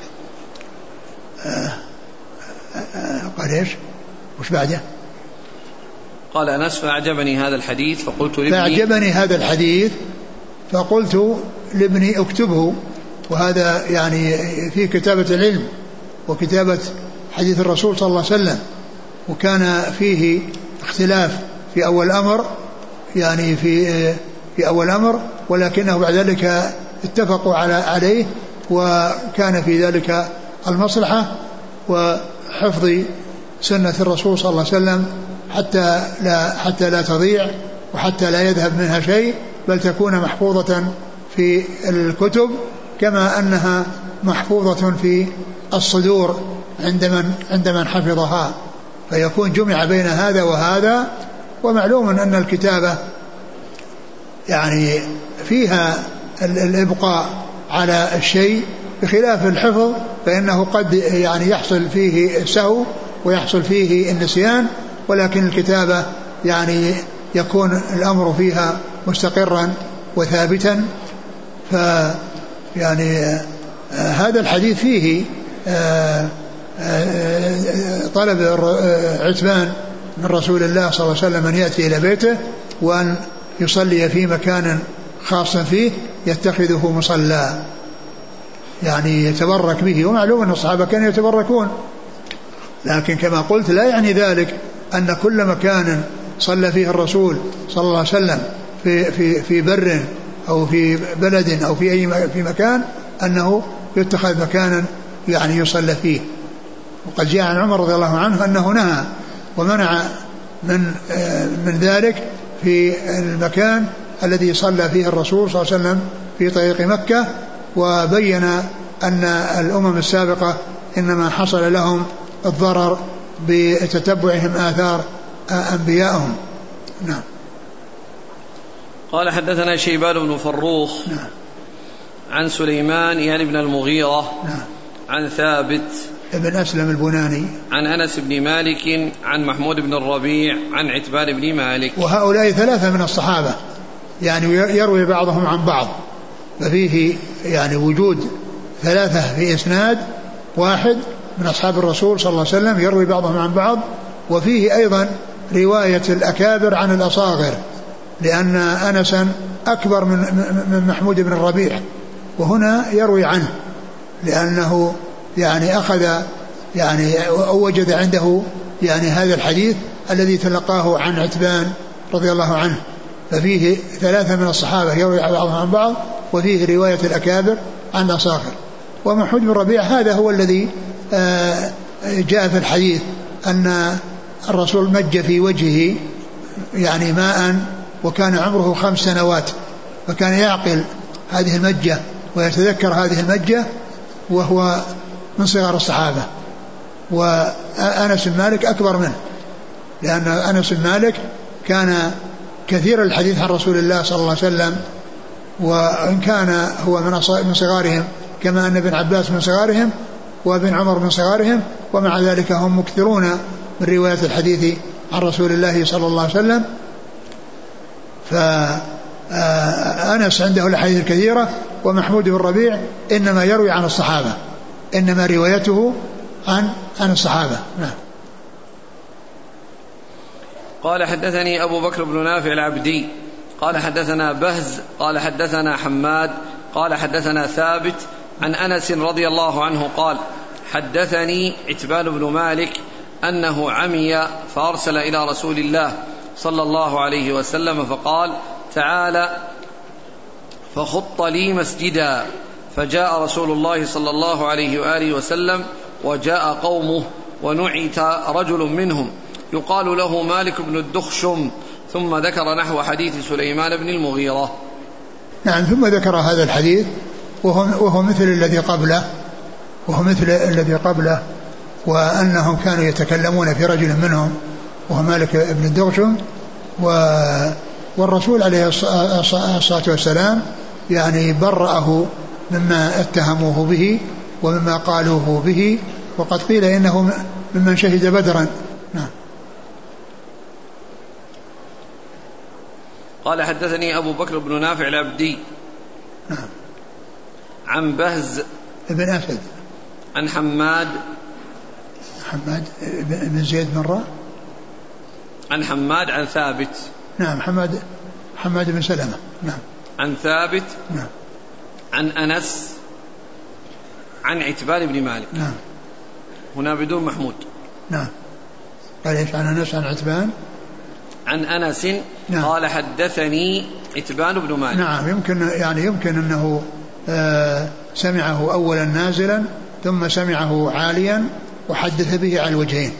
آه آه قال إيش وش بعده؟ قال أنس: فأعجبني هذا الحديث فقلت لابني فأعجبني هذا الحديث فقلت لابني اكتبه. وهذا يعني في كتابة العلم وكتابة حديث الرسول صلى الله عليه وسلم، وكان فيه اختلاف في أول أمر يعني في في أول أمر، ولكنه بعد ذلك اتفقوا على عليه، وكان في ذلك المصلحة وحفظ سنة الرسول صلى الله عليه وسلم حتى لا, حتى لا تضيع وحتى لا يذهب منها شيء، بل تكون محفوظة في الكتب كما أنها محفوظة في الصدور عند من, عند من حفظها، فيكون جمع بين هذا وهذا. ومعلوم أن الكتابة يعني فيها الإبقاء على الشيء بخلاف الحفظ، فإنه قد يعني يحصل فيه سهو ويحصل فيه النسيان، ولكن الكتابة يعني يكون الأمر فيها مستقرا وثابتا. ف يعني هذا الحديث فيه طلب عتبان من رسول الله صلى الله عليه وسلم أن يأتي إلى بيته وأن يصلي في مكان خاص فيه يتخذه مصلى، يعني يتبرك به. ومعلوم أن الصحابة كانوا يتبركون، لكن كما قلت لا يعني ذلك أن كل مكان صلى فيه الرسول صلى الله عليه وسلم في, في, في بر أو في بلد أو في أي في مكان أنه يتخذ مكانا يعني يصلى فيه. وقد جاء عن عمر رضي الله عنه أنه نهى ومنع من, من ذلك في المكان الذي صلى فيه الرسول صلى الله عليه وسلم في طريق مكة، وبين أن الأمم السابقة إنما حصل لهم الضرر بتتبعهم آثار أنبيائهم. نعم. قال حدثنا شيبان بن فروخ نعم. عن سليمان يعني بن المغيرة نعم. عن ثابت ابن أسلم البناني عن أنس بن مالك عن محمود بن الربيع عن عتبان بن مالك. وهؤلاء ثلاثة من الصحابة يعني يروي بعضهم عن بعض، ففيه يعني وجود ثلاثة في إسناد واحد من أصحاب الرسول صلى الله عليه وسلم يروي بعضهم عن بعض. وفيه أيضا رواية الأكابر عن الأصاغر، لأن أنسا أكبر من من محمود بن الربيع، وهنا يروي عنه لأنه يعني أخذ يعني وجد عنده يعني هذا الحديث الذي تلقاه عن عتبان رضي الله عنه. ففيه ثلاثة من الصحابة يروي بعضهم عن بعض، وفيه رواية الأكابر عن الأصاغر. ومحمود بن الربيع هذا هو الذي جاء في الحديث أن الرسول مج في وجهه يعني ماء وكان عمره خمس سنوات، فكان يعقل هذه المجة ويتذكر هذه المجة وهو من صغار الصحابة. وأنس بن مالك أكبر منه، لأن أنس بن مالك كان كثير الحديث عن رسول الله صلى الله عليه وسلم، وإن كان هو من صغارهم كما أن ابن عباس من صغارهم وابن عمر من صغارهم، ومع ذلك هم مكثرون من رواية الحديث عن رسول الله صلى الله عليه وسلم. فأنس عنده الحديث الكثيرة، ومحمود بن الربيع إنما يروي عن الصحابة، إنما روايته عن عن الصحابة. نعم. قال حدثني أبو بكر بن نافع العبدي قال حدثنا بهز قال حدثنا حماد قال حدثنا ثابت عن أنس رضي الله عنه قال حدثني عتبان بن مالك أنه عمي فأرسل إلى رسول الله صلى الله عليه وسلم فقال تعالى فخط لي مسجدا، فجاء رسول الله صلى الله عليه وآله وسلم وجاء قومه ونعت رجل منهم يقال له مالك بن الدخشم، ثم ذكر نحو حديث سليمان بن المغيرة. نعم. ثم ذكر هذا الحديث وهو, وهو مثل الذي قبله وهو مثل الذي قبله وأنهم كانوا يتكلمون في رجل منهم وهو مالك بن الدخشم، والرسول عليه الصلاة والسلام يعني برأه مما اتهموه به ومما قالوه به، وقد قيل إنه ممن شهد بدرا. نعم. قال حدثني أبو بكر بن نافع العبدي نعم. عن بهز ابن أسد عن حماد حماد بن زيد مرة عن حماد عن ثابت. نعم. حماد حماد بن سلمة. نعم. عن ثابت. نعم. عن أنس عن عتبان بن مالك. نعم. هنا بدون محمود. نعم. قال ايش عن أنس عن عتبان عن أنس. نعم. قال حدثني عتبان بن مالك. نعم. يمكن يعني يمكن أنه آه سمعه أولا نازلا ثم سمعه عاليا وحدث به على الوجهين.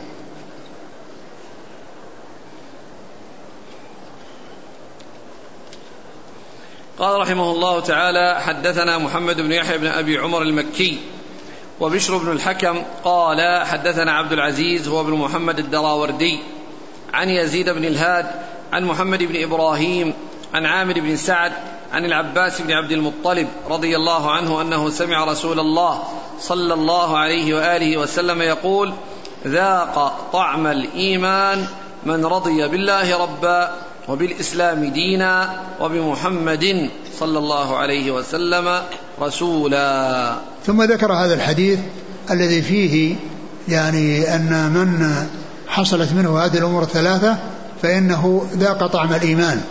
قال رحمه الله تعالى: حدثنا محمد بن يحيى بن أبي عمر المكي وبشر بن الحكم قال حدثنا عبد العزيز هو بن محمد الدراوردي عن يزيد بن الهاد عن محمد بن إبراهيم عن عامر بن سعد عن العباس بن عبد المطلب رضي الله عنه أنه سمع رسول الله صلى الله عليه وآله وسلم يقول: ذاق طعم الإيمان من رضي بالله ربا وبالإسلام دينا وبمحمد صلى الله عليه وسلم رسولا. ثم ذكر هذا الحديث الذي فيه يعني أن من حصلت منه هذه الأمور الثلاثة فإنه ذاق طعم الإيمان،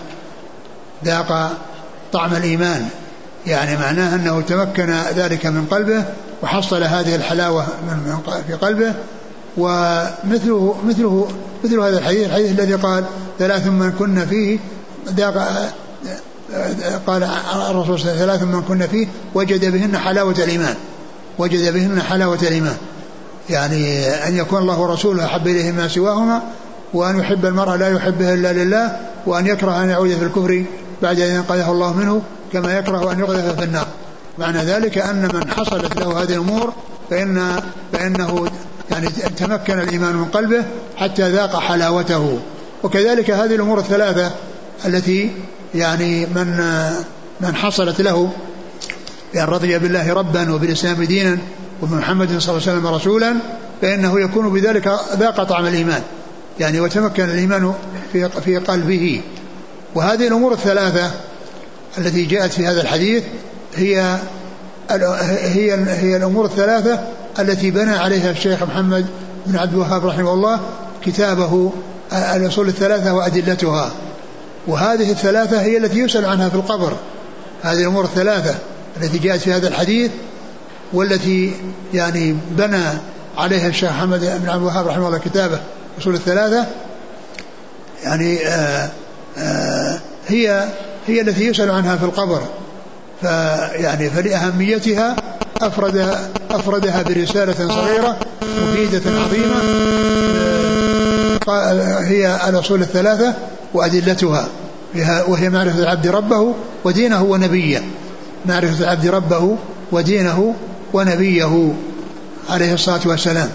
ذاق طعم الإيمان، يعني معناه أنه تمكن ذلك من قلبه وحصل هذه الحلاوة في قلبه. ومثله مثله مثل هذا الحديث الحديث الذي قال: ثلاث من كن فيه ذاق، قال الرسول صلى الله عليه وسلم: ثلاث من كن فيه وجد بهن حلاوة الإيمان، وجد بهن حلاوة الإيمان، يعني أن يكون الله ورسوله أحب إليه ما سواهما، وأن يحب المرء لا يحبه إلا لله، وأن يكره أن يعود في الكفر بعد أن ينقذه الله منه كما يكره أن يقذف في النار. معنى ذلك أن من حصلت له هذه الأمور فإن فإنه يعني تمكن الإيمان من قلبه حتى ذاق حلاوته. وكذلك هذه الأمور الثلاثة التي يعني من من حصلت له بأن رضي بالله ربا وبالإسلام دينا وبمحمد صلى الله عليه وسلم رسولا فإنه يكون بذلك ذاق طعم الإيمان، يعني وتمكن الإيمان في في قلبه. وهذه الأمور الثلاثة التي جاءت في هذا الحديث هي هي هي الأمور الثلاثة التي بنى عليها الشيخ محمد بن عبد الوهاب رحمه الله كتابه الأصول الثلاثة وأدلتها. وهذه الثلاثة هي التي يسأل عنها في القبر، هذه الأمور الثلاثة التي جاءت في هذا الحديث والتي يعني بنى عليها الشيخ محمد بن عبد الوهاب رحمه الله كتابه الأصول الثلاثة، يعني آآ آآ هي هي التي يسأل عنها في القبر. فيعني فلأهميتها أفرد أفردها برسالة صغيرة مفيدة عظيمة هي الأصول الثلاثة وأدلتها، وهي معرفة العبد ربه ودينه ونبيه، معرفة العبد ربه ودينه ونبيه عليه الصلاة والسلام.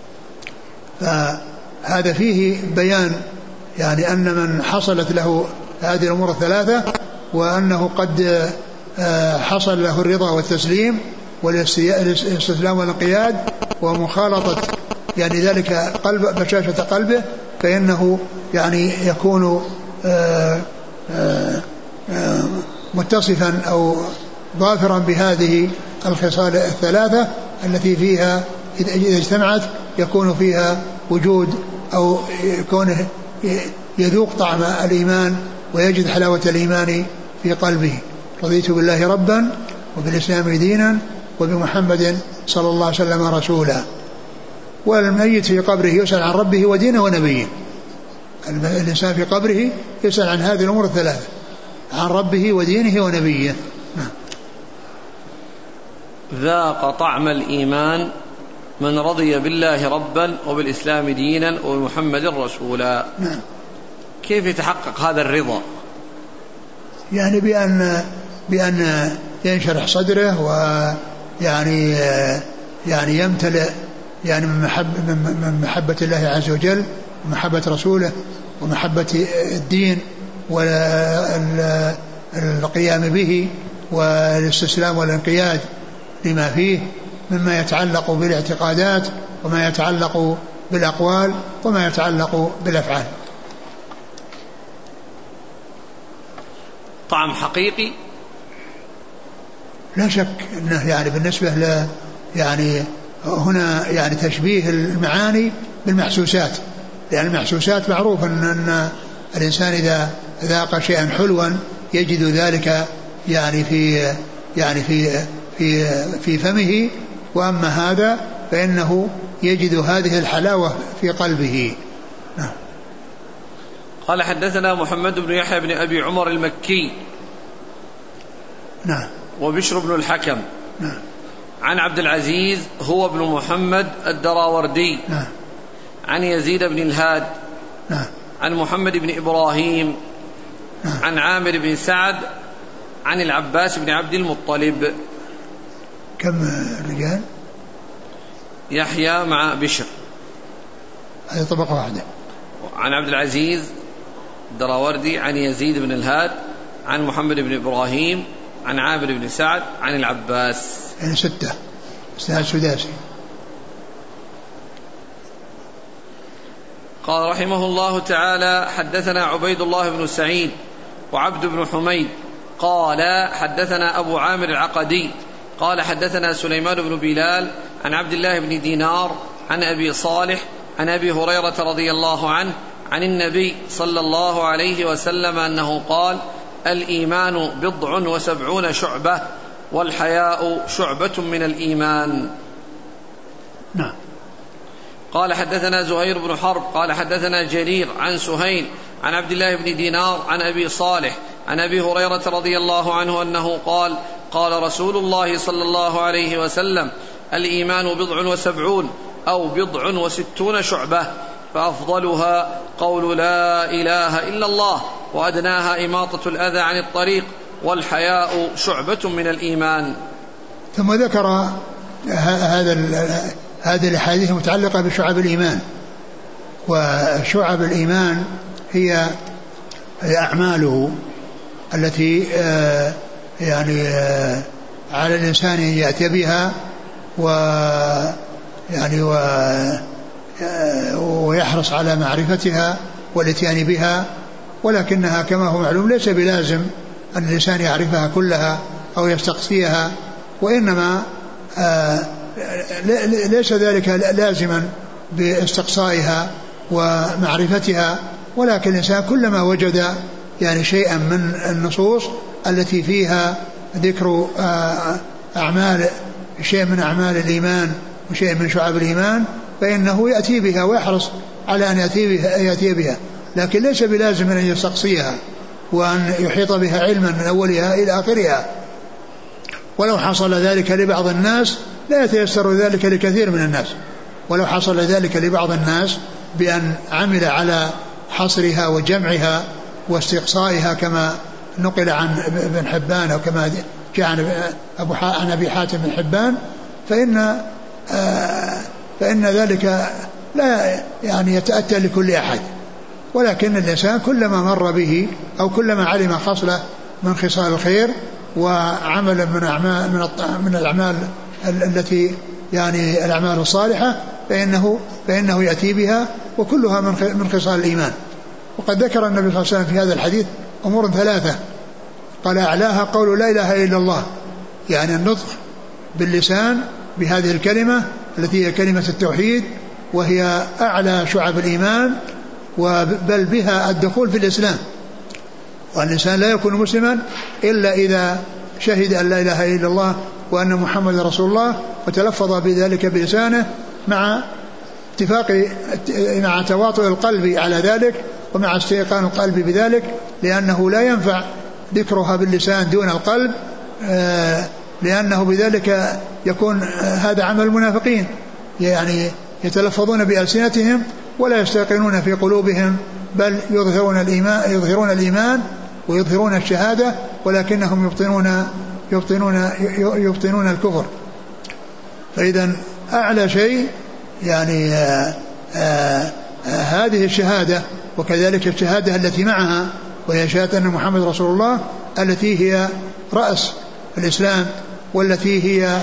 فهذا فيه بيان يعني أن من حصلت له هذه الأمور الثلاثة وأنه قد حصل له الرضا والتسليم والاستسلام والانقياد ومخالطة يعني ذلك قلب بشاشة قلبه، فإنه يعني يكون آآ آآ متصفا أو ظافرا بهذه الخصال الثلاثة التي فيها إذا اجتمعت يكون فيها وجود أو يكون يذوق طعم الإيمان ويجد حلاوة الإيمان في قلبه. رضيت بالله ربا وبالإسلام دينا وبمحمد صلى الله عليه وسلم رسولا. والميت في قبره يسأل عن ربه ودينه ونبيه، الإنسان في قبره يسأل عن هذه الأمور الثلاثة، عن ربه ودينه ونبيه. ذاق طعم الإيمان من رضي بالله ربا وبالإسلام دينا وبمحمد رسولا. نعم. كيف يتحقق هذا الرضا؟ يعني بأن بأن ينشرح صدره ويعني يعني يمتلئ يعني من محبة من محبة الله عز وجل ومحبة رسوله ومحبة الدين والقيام به والاستسلام والانقياد لما فيه مما يتعلق بالاعتقادات وما يتعلق بالأقوال وما يتعلق بالأفعال. طعم حقيقي لا شك انه يعني بالنسبة ل يعني هنا يعني تشبيه المعاني بالمحسوسات، لأن المحسوسات معروف أن, أن الإنسان إذا ذاق شيئا حلوا يجد ذلك يعني في يعني في في في فمه، وأما هذا فإنه يجد هذه الحلاوة في قلبه. نعم. قال حدثنا محمد بن يحيى بن أبي عمر المكي. نعم. وبشر بن الحكم. نعم. عن عبد العزيز هو ابن محمد الدراوردي. نعم. عن يزيد بن الهاد. نعم. عن محمد بن إبراهيم. نعم. عن عامر بن سعد عن العباس بن عبد المطلب. كم رجال؟ يحيى مع بشر، هذه طبقة واحدة. عن عبد العزيز الدراوردي عن يزيد بن الهاد عن محمد بن إبراهيم عن عامر بن سعد عن العباس، يعني ستة، اسناد سداسي. قال رحمه الله تعالى: حدثنا عبيد الله بن سعيد وعبد بن حميد قال حدثنا أبو عامر العقدي قال حدثنا سليمان بن بلال عن عبد الله بن دينار عن أبي صالح عن أبي هريرة رضي الله عنه عن النبي صلى الله عليه وسلم أنه قال: الإيمان بضع وسبعون شعبة والحياء شعبة من الإيمان. نعم. قال حدثنا زهير بن حرب قال حدثنا جرير عن سهيل عن عبد الله بن دينار عن أبي صالح عن أبي هريرة رضي الله عنه أنه قال: قال رسول الله صلى الله عليه وسلم: الإيمان بضع وسبعون أو بضع وستون شعبة، فأفضلها قول لا إله إلا الله، وأدناها إماطة الأذى عن الطريق، والحياء شعبة من الإيمان. ثم ذكر هذا هذه الأحاديث المتعلقة بشعب الإيمان. وشعب الإيمان هي أعماله التي يعني على الإنسان أن يأتي بها و يعني و ويحرص على معرفتها والاتيان بها، ولكنها كما هو معلوم ليس بلازم أن الإنسان يعرفها كلها أو يستقصيها، وإنما ليس ذلك لازما باستقصائها ومعرفتها، ولكن الإنسان كلما وجد يعني شيئا من النصوص التي فيها ذكر أعمال شيء من أعمال الإيمان وشيء من شعب الإيمان فإنه يأتي بها ويحرص على أن يأتي بها, يأتي بها لكن ليس بلازم أن يستقصيها وأن يحيط بها علما من أولها إلى آخرها. ولو حصل ذلك لبعض الناس لا يتيسر ذلك لكثير من الناس، ولو حصل ذلك لبعض الناس بأن عمل على حصرها وجمعها واستقصائها كما نقل عن ابن حبان أو كما جاء عن أبي حاتم بن حبان، فإن فإن ذلك لا يعني يتأتى لكل أحد، ولكن الإنسان كلما مر به أو كلما علم خصلة من خصال الخير وعمل من أعمال من من الأعمال التي يعني الأعمال الصالحة فإنه فإنه يأتي بها، وكلها من من خصال الإيمان. وقد ذكر النبي صلى الله عليه وسلم في هذا الحديث أمور ثلاثة، قال أعلاها قول لا إله إلا الله، يعني النطق باللسان بهذه الكلمة التي هي كلمة التوحيد، وهي أعلى شعب الإيمان، وبل بها الدخول في الإسلام. والإنسان لا يكون مسلما إلا إذا شهد أن لا إله إلا الله وأن محمد رسول الله وتلفظ بذلك بلسانه مع اتفاق مع تواطؤ القلب على ذلك ومع استيقان القلب بذلك، لأنه لا ينفع ذكرها باللسان دون القلب، لأنه بذلك يكون هذا عمل المنافقين، يعني يتلفظون بألسنتهم ولا يستيقنون في قلوبهم، بل يظهرون الإيمان يظهرون الإيمان ويظهرون الشهادة، ولكنهم يبطنون يبطنون يبطنون الكفر. فإذا أعلى شيء يعني آآ آآ هذه الشهادة، وكذلك الشهادة التي معها وهي شهادة أن محمد رسول الله التي هي رأس الإسلام، والتي هي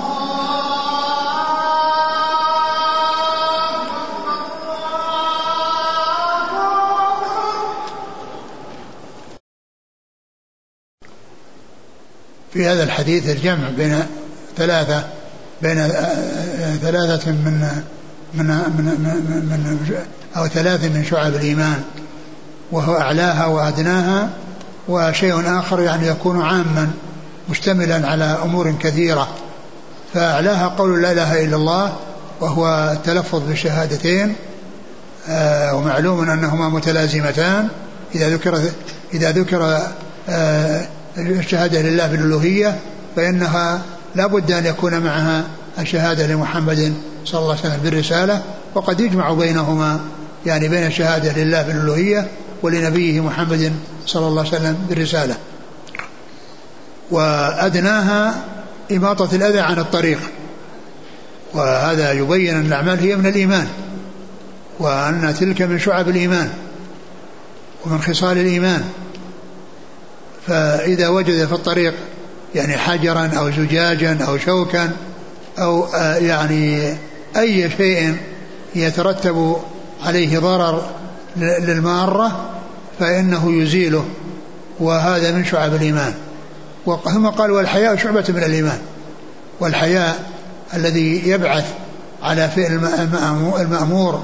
في هذا الحديث الجمع بين ثلاثة بين ثلاثة من من من, من أو ثلاثة من شعب الإيمان، وهو أعلاها وأدناها، وشيء آخر يعني يكون عاما مشتملا على أمور كثيرة. فأعلاها قول لا إله إلا الله، وهو التلفظ بالشهادتين، آه ومعلوم أنهما متلازمتان. إذا ذكر إذا ذكر آه الشهادة لله بالألوهية فإنها لا بد أن يكون معها الشهادة لمحمد صلى الله عليه وسلم بالرسالة، وقد يجمع بينهما يعني بين الشهادة لله بالألوهية ولنبيه محمد صلى الله عليه وسلم بالرسالة. وأدناها إماطة الأذى عن الطريق، وهذا يبين أن الأعمال هي من الإيمان، وأن تلك من شعب الإيمان ومن خصال الإيمان. فإذا وجد في الطريق يعني حجرا أو زجاجا أو شوكا أو يعني أي شيء يترتب عليه ضرر للمارة فإنه يزيله، وهذا من شعب الإيمان. وهم قال والحياء شعبة من الإيمان، والحياء الذي يبعث على فعل المأمور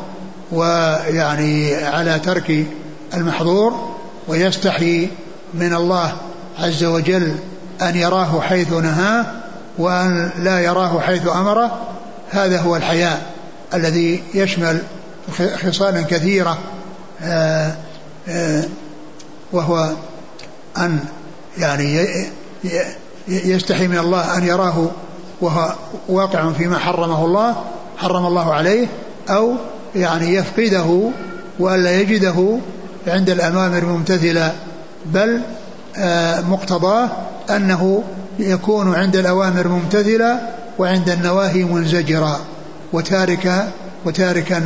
ويعني على ترك المحظور، ويستحي من الله عز وجل أن يراه حيث نهاه وأن لا يراه حيث أمره. هذا هو الحياء الذي يشمل خصالا كثيرة، آآ آآ وهو أن يعني يستحي من الله أن يراه وهو واقع فيما حرمه الله حرم الله عليه، أو يعني يفقده وألا يجده عند الأوامر ممتثلا، بل مقتضاه أنه يكون عند الأوامر ممتثلا وعند النواهي منزجرا وتاركا وتاركا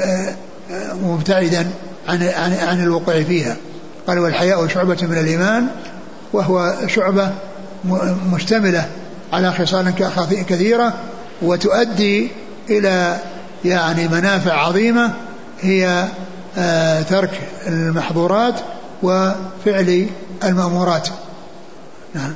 مبتعدا عن, عن, عن الوقوع فيها. قال والحياء شعبة من الإيمان، وهو شعبة مشتملة على خصال كثيرة وتؤدي إلى يعني منافع عظيمة، هي ترك المحظورات وفعل المأمورات. نعم.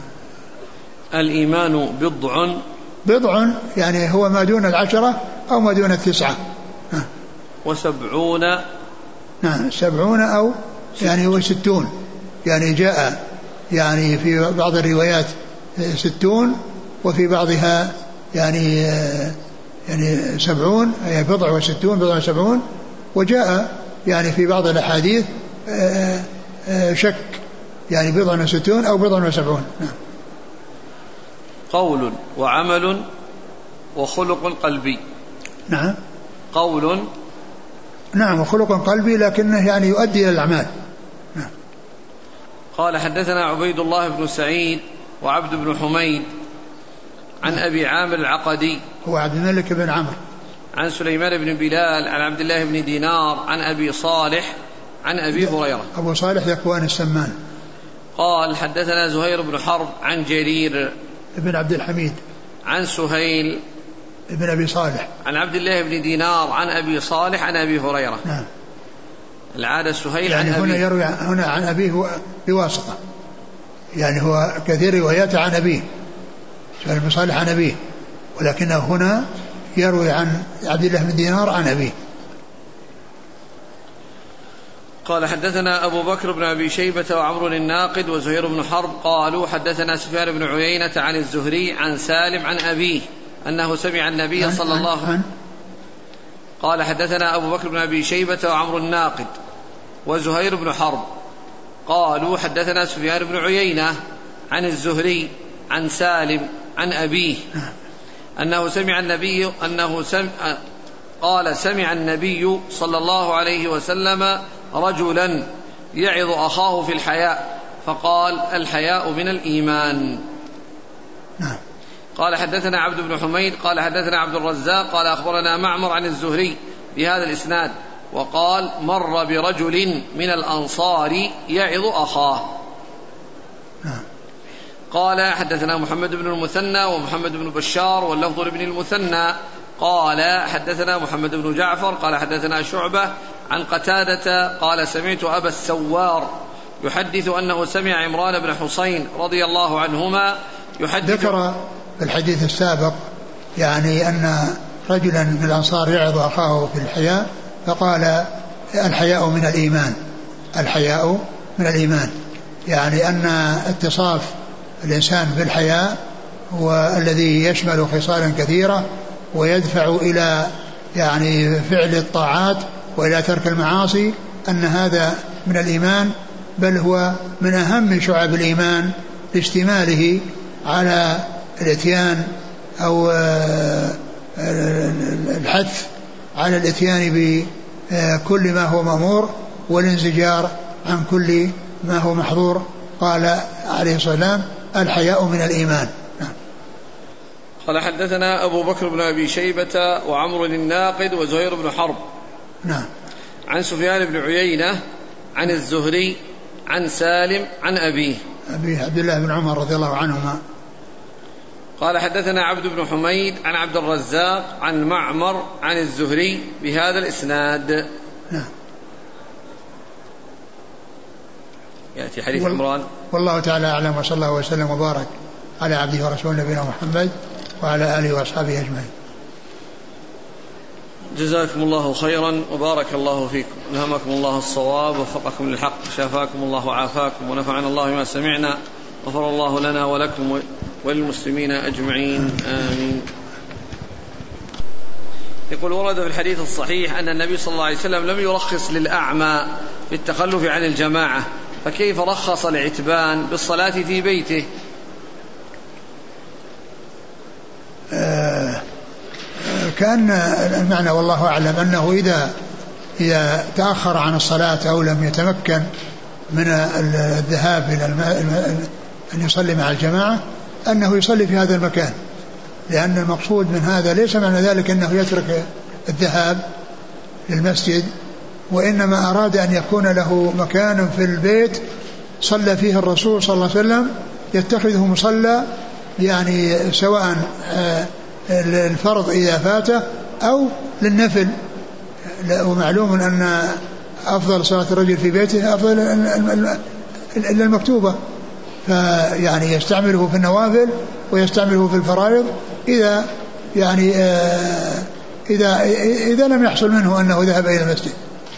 الإيمان بضع بضع يعني هو ما دون العشرة أو ما دون التسعة. نعم. وسبعون نعم سبعون أو يعني هو ستون، يعني جاء يعني في بعض الروايات ستون وفي بعضها يعني يعني سبعون، أي بضع وستون بضع وسبعون. وجاء يعني في بعض الأحاديث شك يعني بضع وستون أو بضع وسبعون. نعم. قول وعمل وخلق قلبي. نعم. قول نعم وخلق قلبي لكنه يعني يؤدي إلى الأعمال. نعم. قال حدثنا عبيد الله بن سعيد وعبد بن حميد عن أبي عامر العقدي هو عبد الملك بن عمرو عن سليمان بن بلال عن عبد الله بن دينار عن أبي صالح عن أبي هريرة. أبو صالح ذكوان السمان. قال حدثنا زهير بن حرب عن جرير ابن عبد الحميد عن سهيل ابن أبي صالح عن عبد الله بن دينار عن أبي صالح عن أبي هريرة. نعم. العادة سهيل يعني عن هنا أبيه. يروي هنا عن أبيه بواسطة، يعني هو كثير رواياته عن أبيه سهيل بن صالح عن أبيه، ولكنه هنا يروي عن عبد الله بن دينار عن أبيه. قال حدثنا أبو بكر بن أبي شيبة وعمر الناقد وزهير بن حرب قالوا حدثنا سفيان بن عيينة عن الزهري عن سالم عن أبيه أنه سمع النبي صلى الله عليه وسلم. قال حدثنا أبو بكر بن أبي شيبة وعمر الناقد وزهير بن حرب قالوا حدثنا سفيان بن عيينة عن الزهري عن سالم عن أبيه أنه سمع النبي أنه سمع قال سمع النبي صلى الله عليه وسلم رجلا يعظ أخاه في الحياء فقال الحياء من الإيمان. نعم. قال حدثنا عبد بن حميد قال حدثنا عبد الرزاق قال أخبرنا معمر عن الزهري بهذا الإسناد وقال مر برجل من الأنصار يعظ أخاه. نعم. قال حدثنا محمد بن المثنى ومحمد بن بشار واللفظ لابن المثنى قال حدثنا محمد بن جعفر قال حدثنا شعبة عن قتادة قال سمعت أبا السوار يحدث أنه سمع عمران بن حسين رضي الله عنهما يحدث. ذكر في الحديث السابق يعني أن رجلا من الأنصار يعظ أخاه في الحياء فقال الحياء من الإيمان، الحياء من الإيمان، يعني أن اتصاف الإنسان بالحياء والذي يشمل خصالا كثيرة ويدفع إلى يعني فعل الطاعات وإلى ترك المعاصي، أن هذا من الإيمان، بل هو من أهم شعب الإيمان لاشتماله على الاتيان أو الحث على الاتيان بكل ما هو مأمور والانزجار عن كل ما هو محظور. قال عليه الصلاة والسلام الحياء من الإيمان. قال حدثنا أبو بكر بن أبي شيبة وعمر الناقد وزهير بن حرب نعم عن سفيان بن عيينة عن الزهري عن سالم عن أبيه أبي عبد الله بن عمر رضي الله عنهما. قال حدثنا عبد بن حميد عن عبد الرزاق عن معمر عن الزهري بهذا الإسناد. نعم. يأتي حديث عمران. والله تعالى أعلم، وصلى الله وسلم وبارك على عبده ورسوله نبينا محمد وعلى آله وأصحابه أجمعين. جزاكم الله خيرا وبارك الله فيكم، ألهمكم الله الصواب ووفقكم للحق، شافاكم الله وعافاكم، ونفعنا الله بما سمعنا، غفر الله لنا ولكم وللمسلمين أجمعين، آمين. يقول ورد في الحديث الصحيح أن النبي صلى الله عليه وسلم لم يرخص للأعمى في التخلف عن الجماعة، فكيف رخص العتبان بالصلاة في بيته؟ آه كان المعنى والله أعلم أنه إذا إذا تأخر عن الصلاة أو لم يتمكن من الذهاب إلى أن يصلي مع الجماعة أنه يصلي في هذا المكان، لأن المقصود من هذا ليس معنى ذلك أنه يترك الذهاب للمسجد، وإنما أراد أن يكون له مكان في البيت صلى فيه الرسول صلى الله عليه وسلم، يتخذه مصلى، يعني سواء الفرض إذا فاته أو للنفل. ومعلوم أن أفضل صلاة الرجل في بيته أفضل إلا المكتوبة، فيعني يستعمله في النوافل ويستعمله في الفرائض إذا يعني إذا إذا لم يحصل منه أنه ذهب إلى المسجد.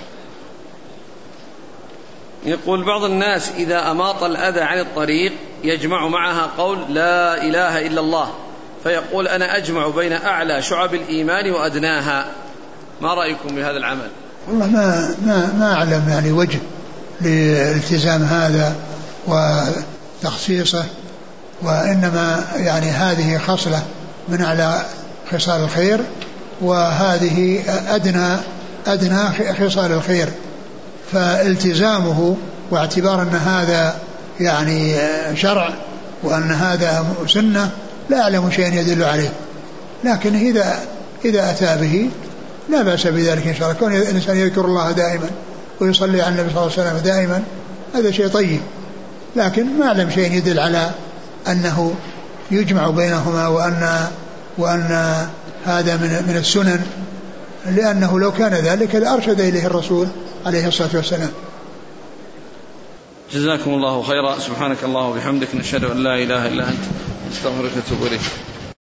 يقول بعض الناس إذا أماط الأذى عن الطريق يجمع معها قول لا إله إلا الله، فيقول أنا أجمع بين أعلى شعب الإيمان وأدناها، ما رأيكم بهذا العمل؟ والله ما ما ما أعلم يعني وجه لالتزام هذا وتخصيصه، وإنما يعني هذه خصلة من أعلى خصال الخير، وهذه أدنى أدنى خصال الخير، فالتزامه واعتبار أن هذا يعني شرع وأن هذا سنة لا أعلم شيئا يدل عليه، لكن إذا إذا أتى به لا بأس بذلك إن شاء الله. كون الإنسان يذكر الله دائما ويصلي على النبي صلى الله عليه وسلم دائما هذا شيء طيب، لكن ما أعلم شيء يدل على أنه يجمع بينهما وأن وأن هذا من من السنن، لأنه لو كان ذلك لأرشد إليه الرسول عليه الصلاة والسلام. جزاكم الله خيرا، سبحانك الله وبحمدك، نشهد أن لا إله إلا أنت، نستغفرك ونتوب إليك.